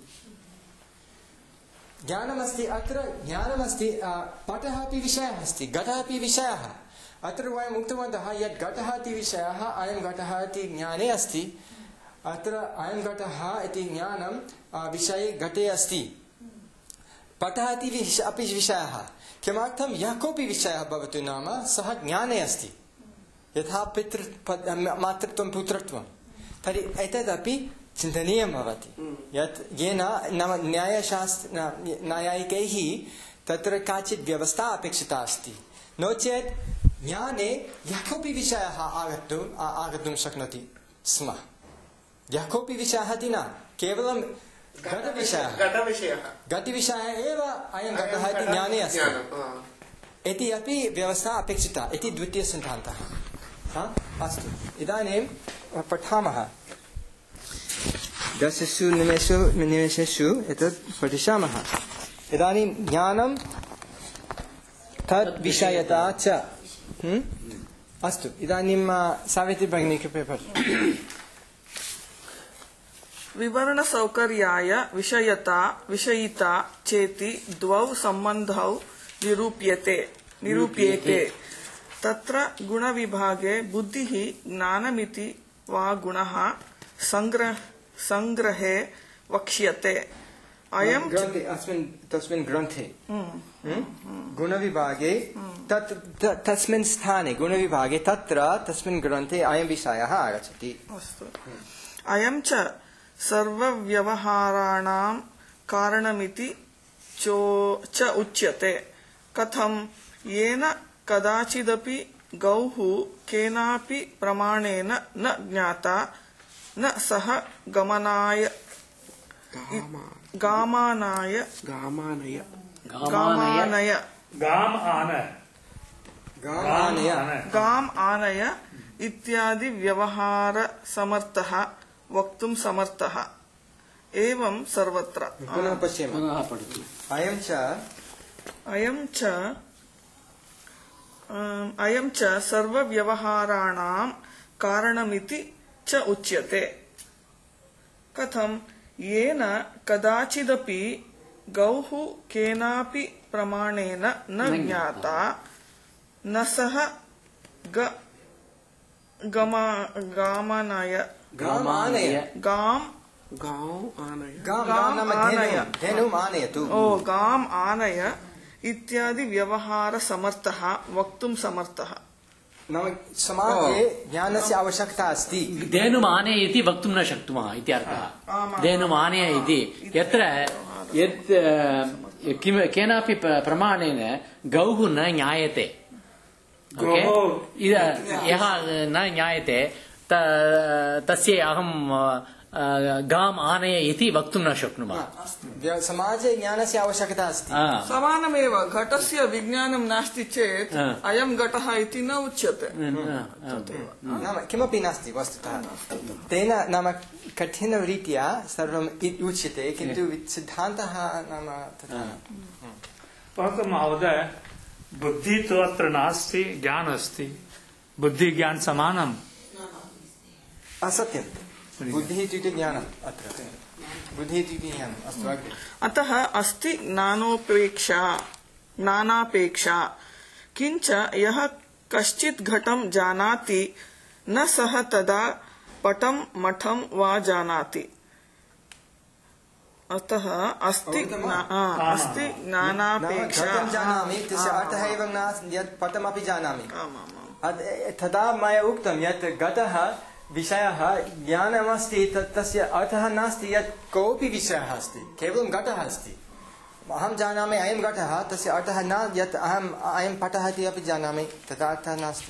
ज्ञानमस्ति अत्र ज्ञानमस्ति पटः अपि विषयः अस्ति घटः अपि विषयः अत्र वयम् उक्तवन्तः यत् घटः इति विषयः अयं घटः इति ज्ञाने अस्ति अत्र अयं घटः इति ज्ञानं विषये घटे अस्ति पटः इति अपि विषयः किमर्थं यः कोऽपि विषयः भवतु नाम सः ज्ञाने अस्ति यथा पितृ मातृत्वं पुत्रत्वं तर्हि एतदपि चिन्तनीयं भवति यत् येन नाम न्यायशास्त्र न्यायिकैः तत्र काचित् व्यवस्था अपेक्षिता अस्ति नो चेत् ज्ञाने यः कोऽपि विषयः आगन्तुम् आगन्तुं शक्नोति स्म यः कोऽपि विषयः इति न केवलं घटविषयः घटविषयः एव अयं घटः इति ज्ञाने अस्ति इति अपि व्यवस्था अपेक्षिता इति द्वितीयसिद्धान्तः अस्तु इदानीं पठामः दशसु निमेषु निमेषेषु एतत् पठिष्यामः इदानीं ज्ञानं तद् विषयता च अस्तु इदानीं सावित्री भगिनी कृपया पठतु विवरणसौकर्याय विषयता विषयिता चेति द्वौ सम्बन्धौ निरूप्यते निरूप्येते तत्र गुणविभागे बुद्धिः ज्ञानमिति वा गुणः संग्रह संग्रहे वक्ष्यते अयं ग्रन्थे अस्मिन् तस्मिन् ग्रन्थे गुणविभागे तत् तस्मिन् स्थाने गुणविभागे तत्र तस्मिन् ग्रन्थे अयं विषयः आगच्छति अस्तु अयं च सर्वव्यवहाराणां कारणमिति च उच्यते कथं येन कदाचिदपि गौः केनापि प्रमाणेन न ज्ञाता न सह गमनाय गामानाय गामानय गामानय गाम आनय गामानय गाम आनय इत्यादि व्यवहार समर्थः वक्तुं समर्थः एवं सर्वत्र पुनः पश्यामः अयं च अयं च अयं च सर्वव्यवहाराणां कारणमिति च उच्यते कथं येन कदाचिदपि गौः केनापि प्रमाणेन न ज्ञाता न सह ग गमा गामनाय गामानय गाम गाँव आनय गाम गाम नाम आनय धेनुम् आनयतु ओ गाम आनय इत्यादि व्यवहार समर्थः वक्तुं समर्थः नाम समाजे ज्ञानस्य आवश्यकता अस्ति धेनुम् आनय इति वक्तुं न शक्नुमः इत्यर्थः धेनुम् आनय इति यत्र यत् किं केनापि प्रमाणेन गौः न ज्ञायते यः न ज्ञायते तस्य अहं गाम् आनय इति वक्तुं न शक्नुमः समाजे ज्ञानस्य आवश्यकता अस्ति समानमेव घटस्य विज्ञानं नास्ति चेत् अयं घटः इति न उच्यते नाम किमपि नास्ति वस्तुतः तेन नाम कठिनरीत्या सर्वम् उच्यते किन्तु सिद्धान्तः नाम तथा परन्तु महोदय बुद्धि तु अत्र नास्ति ज्ञान अस्ति बुद्धि ज्ञान समानम् असत्यं बुद्धिः इत्युक्ते ज्ञानम् अत्र बुद्धिः इत्युक्ते ज्ञानम् अस्तु अग्रे अतः अस्ति ज्ञानोपेक्षा ज्ञानापेक्षा किञ्च यः कश्चित् घटं जानाति न सः तदा पटं मठं वा जानाति अतः अस्ति अस्ति ज्ञानापेक्षा घटं जानामि तस्य अर्थः एवं नास्ति यत् पटमपि जानामि तदा मया उक्तं यत् घटः विषयः ज्ञानमस्ति तस्य अर्थः नास्ति यत् कोऽपि विषयः अस्ति केवलं घटः अस्ति अहं जानामि अयं घटः तस्य अर्थः न यत् अहम् अयं पटः इति अपि जानामि तदा अर्थः नास्ति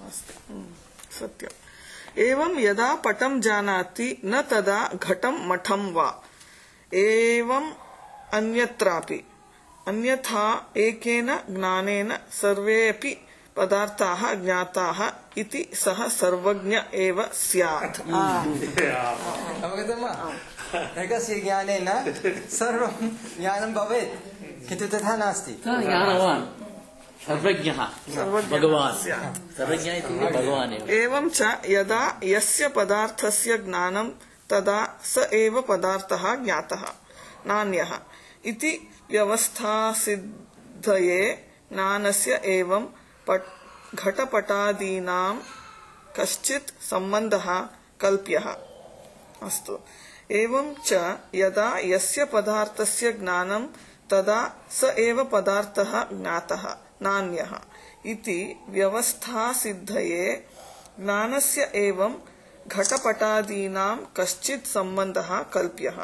सत्यम् एवं यदा पटं जानाति न तदा घटं मठं वा एवं अन्यत्रापि अन्यथा एकेन ज्ञानेन सर्वेऽपि पदार्थाः ज्ञाताः इति सः सर्वज्ञ एव स्यात् अवगतं वा एकस्य ज्ञानेन सर्वं ज्ञानं भवेत् किन्तु तथा नास्ति ज्ञानवान् सर्वज्ञः भगवान् सर्वज्ञः इत्युक्ते भगवान् एव एवं च यदा यस्य पदार्थस्य ज्ञानं तदा स एव पदार्थः ज्ञातः नान्यः इति व्यवस्थासिद्धये ज्ञानस्य एवं घटपटादीनां कश्चित् सम्बन्धः कल्प्यः अस्तु एवं च यदा यस्य पदार्थस्य ज्ञानं तदा स एव पदार्थः ज्ञातः नान्यः इति व्यवस्थासिद्धये ज्ञानस्य एवं घटपटादीनां कश्चित् सम्बन्धः कल्प्यः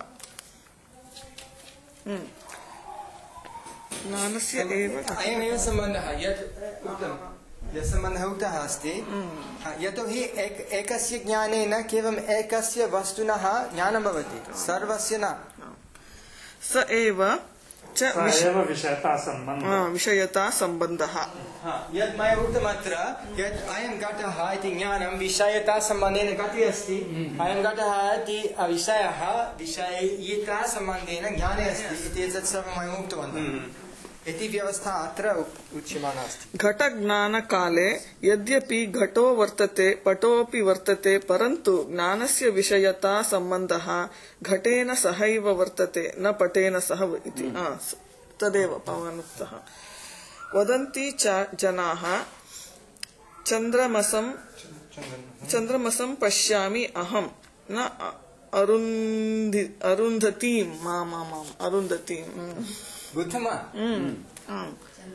ज्ञानस्य एव अयमेव सम्बन्धः यत् उक्तं यत् सम्बन्धः उक्तः अस्ति यतोहि एकस्य ज्ञानेन केवलम् एकस्य वस्तुनः ज्ञानं भवति सर्वस्य न स एव च विष- एव विषयता सम्बन्धः आ, विषयता सम्बन्धः हा, यद् मया उक्तम् अत्र यत् अयं घटः इति ज्ञानं विषयतासम्बन्धेन घटे अस्ति अयं घटः इति विषयः विषयितासम्बन्धेन ज्ञाने अस्ति इति एतत् सर्वं वयम् उक्तवन्तः इति व्यवस्था अत्र उक्- उच्यमाना अस्ति। घटज्ञानकाले यद्यपि घटो वर्तते पटोऽपि वर्तते परन्तु ज्ञानस्य विषयता सम्बन्धः घटेन सहैव वर्तते न पटेन सह इति आ, स- तदेव भवान् उक्तः। वदन्ति च जनाः चन्द्रमसं चन्द्रमसं पश्यामि अहं न अ- अरुन्धि अरुन्धतीं मा मा माम् अरुन्धतीं mm. बुद्धमा Mm. Mm.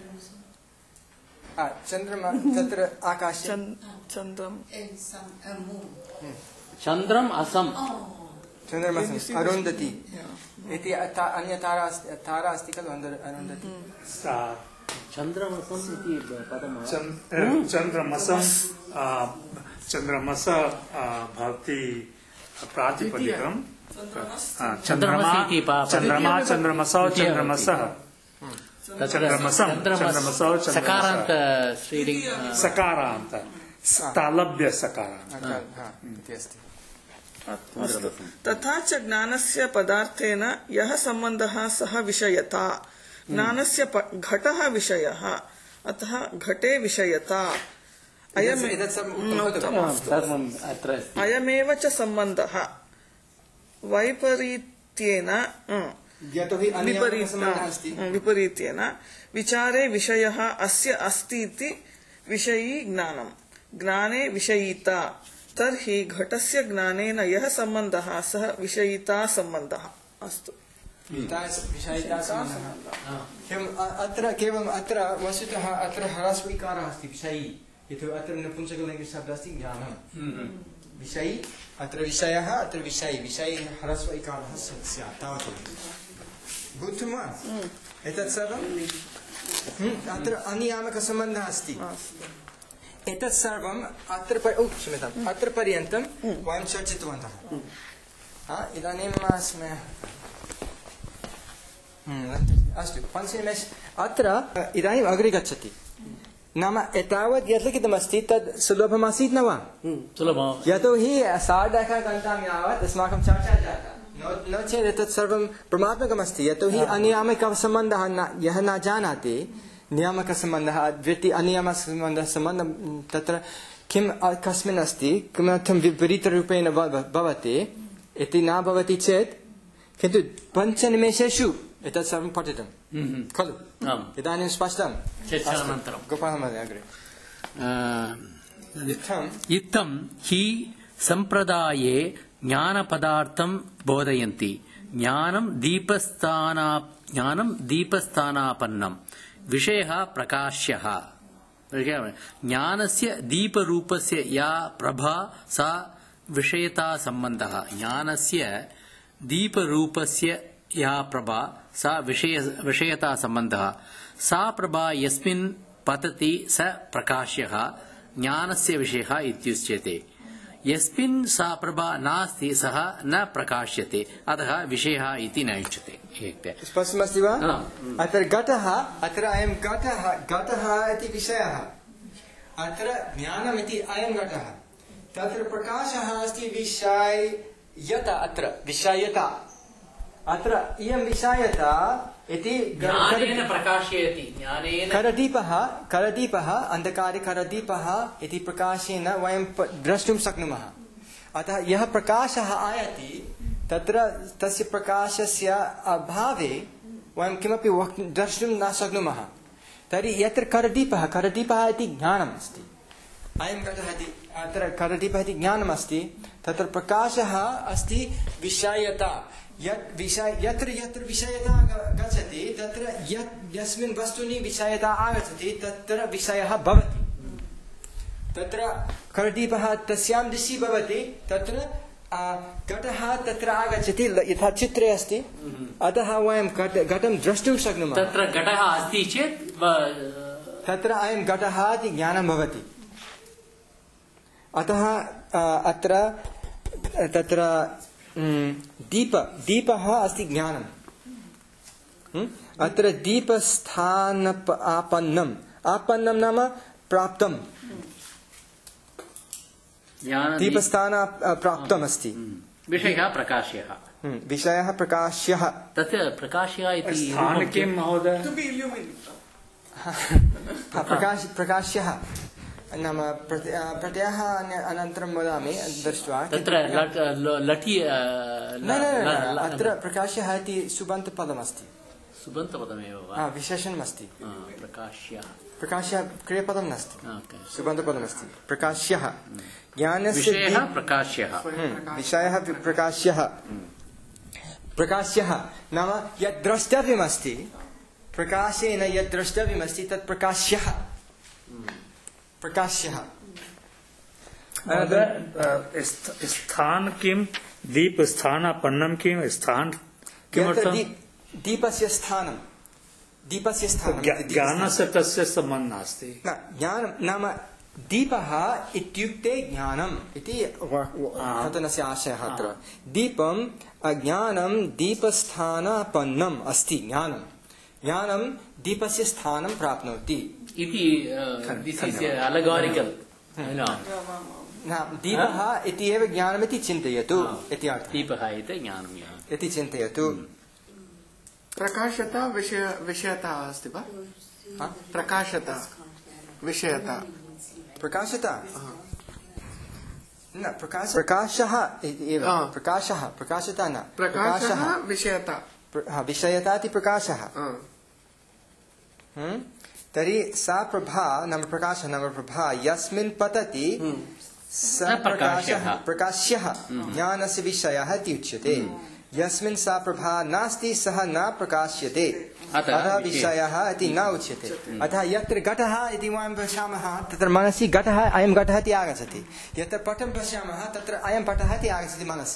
आ, चन्द्रमा तत्र आकाशे Chand- चन्द्रम् And some a moon. चन्द्रम् असम् चन्द्रमसम् अरुन्धति इति अता- अन्य तारा अस्ति तारा अस्ति खलु अन्दर अरुन्धति सा चन्द्रमसम् इति पदम् चन्द्- चन्द्रमसं आ, चन्द्रमस आ, भवति प्रातिपदिकं आ, चन्द्रमा इति पा- चन्द्रमा चन्द्रमसौ द्वितीय चन्द्रमसः तत्र चन्द्रमसं चन्द्रमस् चन्द्रमसौ चन्द्रमसः सकारान्त स्त्रीलिङ्ग सकारान्त तालव्य सकारान्त हा, इति अस्ति। अस्तु। तथा च ज्ञानस्य पदार्थेन यः सम्बन्धः सः विषयता ज्ञानस्य प- घटः विषयः अतः घटे विषयता अयम् एतत् सर्वम् उक्तवन्तः। सर्वम् अत्र अस्ति अयमेव च सम्बन्धः वैपरीत्येन mm, यतोहि विपरीत अन्यसम्बन्धः अस्ति mm, विपरीत्येन विचारे विषयः अस्य अस्ति इति विषयी ज्ञानं ज्ञाने विषयिता तर्हि घटस्य ज्ञानेन यः सम्बन्धः सः विषयिता सम्बन्धः अस्तु। विषयितासम्बन्धः किम् अ- अत्र केवलम् अत्र वस्तुतः अत्र ह्रस्वइकारः अस्ति विषयी यतो अत्र नपुंसकलिङ्गशब्दः अस्ति ज्ञानं विषयी अत्र विषयः अत्र विषयी विषयी ह्रस्वइकारः स्यात् तावत् बुद्धं वा एतत् सर्वं हम्म, अत्र अनियामकसम्बन्धः अस्ति एतत् सर्वम् अत्र प- ओ, क्षम्यताम् अत्र पर्यन्तं वयं चर्चितवन्तः हा, इदानीम् अस्मि अस्तु पञ्चनिमेष अत्र इदानीम् अग्रे गच्छति नाम एतावत् यत् लिखितमस्ति तद् सुलभमासीत् न वा सुलभं यतोहि सार्धघण्टां यावत् अस्माकं चर्चा जाता नो- नो चेत् एतत् सर्वं भ्रमात्मकमस्ति यतोहि अनियामकसम्बन्धः न यः न जानाति नियामकसम्बन्धः द्वितीय अनियामकसम्बन्धः सम्बन्धं तत्र किम् अ- कस्मिन् अस्ति किमर्थं विपरीतरूपेण भव- भवति इति न भवति चेत् किन्तु पञ्चनिमेषेषु एतत् सर्वं पठितं खलु आम् इदानीं स्पष्टं चर्चानन्तरं गोपालमहोदय अग्रे इत्थम् इत्थं हि सम्प्रदाये ज्ञानपदार्थं बोधयन्ति ज्ञानं दीपस्थाना ज्ञानं दीपस्थानापन्नं विषयः प्रकाश्यः ज्ञानस्य दीपरूपस्य या प्रभा सा विषयतासम्बन्धः ज्ञानस्य दीपरूपस्य या प्रभा सा विषय विषयतासम्बन्धः सा प्रभा यस्मिन् पतति स प्रकाश्यः ज्ञानस्य विषयः इत्युच्यते यस्मिन् सा प्रभा नास्ति सः न प्रकाश्यते अतः विषयः इति न उच्यते स्पष्टमस्ति वा हा। अत्र घटः अत्र अयं घटः घटः इति विषयः अत्र ज्ञानमिति अयं घटः तत्र प्रकाशः अस्ति विषयता अत्र विषयता अत्र इयं विषयता इति ज्ञानेन प्रकाशयति ज्ञानेन करदीपः करदीपः अन्धकारे करदीपः इति प्रकाशेन वयं प- द्रष्टुं शक्नुमः अतः यः प्रकाशः आयाति तत्र तस्य प्रकाशस्य अभावे वयं किमपि वक्- द्रष्टुं न शक्नुमः तर्हि यत्र करदीपः करदीपः इति ज्ञानम् अस्ति अयं घटः इति अत्र करदीपः इति ज्ञानम् अस्ति तत्र प्रकाशः अस्ति विषयता यत् विषय यत्र यत्र विषयता ग- गच्छति तत्र यत् यस्मिन् वस्तुनि विषयता आगच्छति तत्र विषयः भवति तत्र करदीपः तस्यां दिशि भवति तत्र आ, घटः तत्र आगच्छति ल- यथा चित्रे अस्ति अतः वयं घट घटं द्रष्टुं शक्नुमः तत्र घटः अस्ति चेत् ब- तत्र अयं घटः इति ज्ञानं भवति अतः आ, अत्र तत्र म्, दीप दीपः अस्ति ज्ञानं अत्र दीपस्थानप आपन्नम् आपन्नं नाम प्राप्तं दीपस्थान प्राप्तम् अस्ति विषयः प्रकाश्यः विषयः प्रकाश्यः तस्य प्रकाश्यः इति स्थान किं महोदय प्रकाश प्रकाश्यः नाम प्रत्ययः अनन्तरं वदामि दृष्ट्वा तत्र लटि न न अत्र प्रकाश्यः इति सुबन्तपदमस्ति सुबन्तपदमेव वा विशेषणम् अस्ति प्रकाश्यः प्रकाश्यः क्रियापदं नास्ति सुबन्तपदमस्ति प्रकाश्यः ज्ञानस्य विषयः प्रकाश्यः विषयः प्रकाश्यः प्रकाश्यः नाम यद् द्रष्टव्यमस्ति प्रकाशेन यद् द्रष्टव्यमस्ति तत् प्रकाश्यः प्रकाश्यः स्थान किं दीप स्थानापन्नं किं स्थान किमर्थं दीपस्य स्थानं दीपस्य स्थानं ज्ञानस्य तस्य सम्बन्धः नास्ति ज्ञानं नाम दीपः इत्युक्ते ज्ञानम् इति कथनस्य आशयः अत्र दीपं ज्ञानं दीपस्थानापन्नम् अस्ति ज्ञानं ज्ञानं दीपस्य स्थानं प्राप्नोति इति अलगारिकल् दीपः इति एव ज्ञानमिति चिन्तयतु इति अर्थः दीपः इति ज्ञानम् इति चिन्तयतु प्रकाशता विषय विषयता अस्ति वा प्रकाशता विषयता प्रकाशता न प्रकाश प्रकाशः एव प्रकाशः प्रकाशता न प्रकाशः विषयता विषयता इति प्रकाशः तर्हि सा प्रभा नाम प्रकाशः नाम प्रभा यस्मिन् पतति स प्रकाशः प्रकाश्यः ज्ञानस्य विषयः इति उच्यते यस्मिन् सा प्रभा नास्ति सः न प्रकाश्यते अतः विषयः इति न उच्यते अतः यत्र घटः इति वयं पश्यामः तत्र मनसि घटः अयं घटः इति आगच्छति यत्र पटं पश्यामः तत्र अयं पटः इति आगच्छति मनसि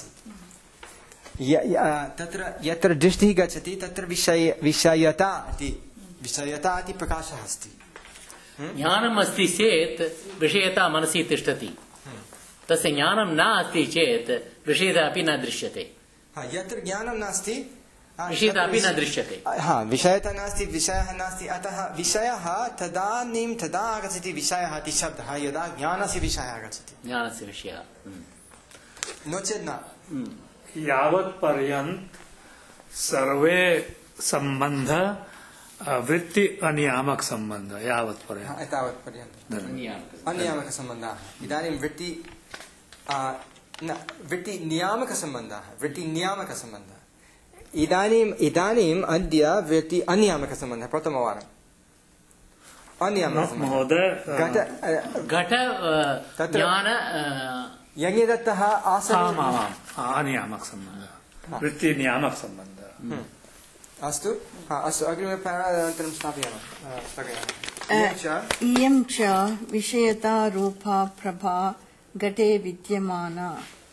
तत्र यत्र दृष्टिः गच्छति तत्र विषय विषयता इति विषयता इति प्रकाशः अस्ति ज्ञानम् अस्ति चेत् विषयता मनसि तिष्ठति तस्य ज्ञानं न अस्ति चेत् विषयता अपि न दृश्यते यत्र ज्ञानं नास्ति विषयता अपि न दृश्यते हा विषयता नास्ति विषयः नास्ति अतः विषयः तदानीं तदा आगच्छति विषयः इति शब्दः यदा ज्ञानस्य विषयः आगच्छति ज्ञानस्य विषयः नो चेत् न यावत् पर्यन्त सर्वे सम्बन्ध वृत्ति अनियामक सम्बन्ध यावत् पर्यन्त तावत् पर्यन्त अनियामक सम्बन्धाः इदानीं वृत्ति न वृत्ति नियामक सम्बन्धाः वृत्ति नियामक सम्बन्धः इदानीम् इदानीम् अद्य वृत्ति अनियामक सम्बन्धः प्रथमवारम् अनियामक महोदय घट घट ज्ञान यज्ञदत्तः आसन् अनियामक सम्बन्धः वृत्ति नियामक सम्बन्धः अस्तु अस्तु अग्रिमे अनन्तरं स्थापयामः इयं च विषयता रूपा प्रभा घटे विद्यमाना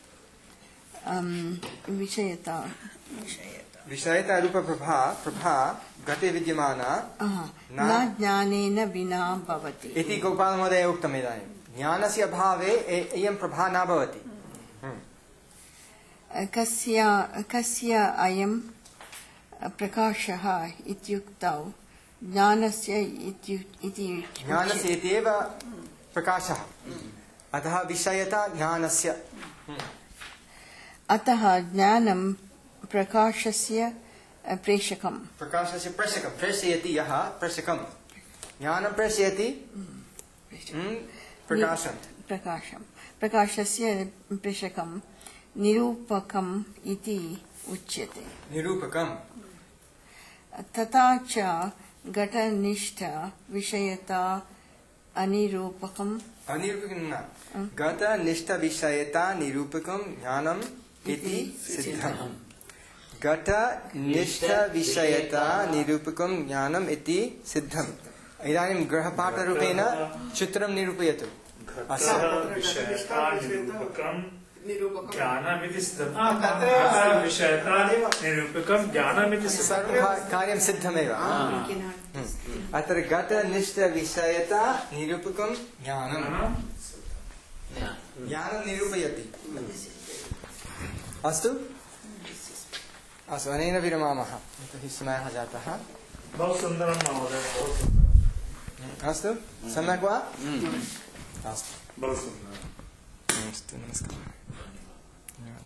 विषयता विषयता रूप प्रभा प्रभा घटे विद्यमाना न ज्ञानेन विना भवति इति गोपालमहोदय उक्तम् इदानीं ज्ञानस्य अभावे इयं प्रभा न भवति कस्य कस्य अयं प्रकाशः इत्युक्तौ ज्ञानस्य इति ज्ञानस्य इत्येव प्रकाशः अतः विषयता ज्ञानस्य अतः ज्ञानं प्रकाशस्य प्रेषकं प्रकाशस्य प्रेषकं प्रेषयति यः प्रेषकं ज्ञानं प्रेषयति प्रकाशं प्रकाशं प्रकाशस्य प्रेषकं निरूपकम् इति उच्यते निरूपकं तथा च घटनिष्ठ विषयता अनिरूपकम् अनिरूपकं न घटनिष्ठ विषयता निरूपकं ज्ञानम् इति सिद्धम् घटनिष्ठ विषयता निरूपकं ज्ञानम् इति सिद्धम् इदानीं गृहपाठरूपेण चित्रं निरूपयतु कार्यं सिद्धमेव अत्र घटनिष्ठ विषयता निरूपकं ज्ञानं ज्ञानं निरूपयति अस्तु अस्तु अनेन विरमामः यतोहि समयः जातः बहु सुन्दरं महोदय बहु सुन्दरम् अस्तु सम्यक् वा अस्तु बहु सुन्दरम् अस्तु नमस्कारः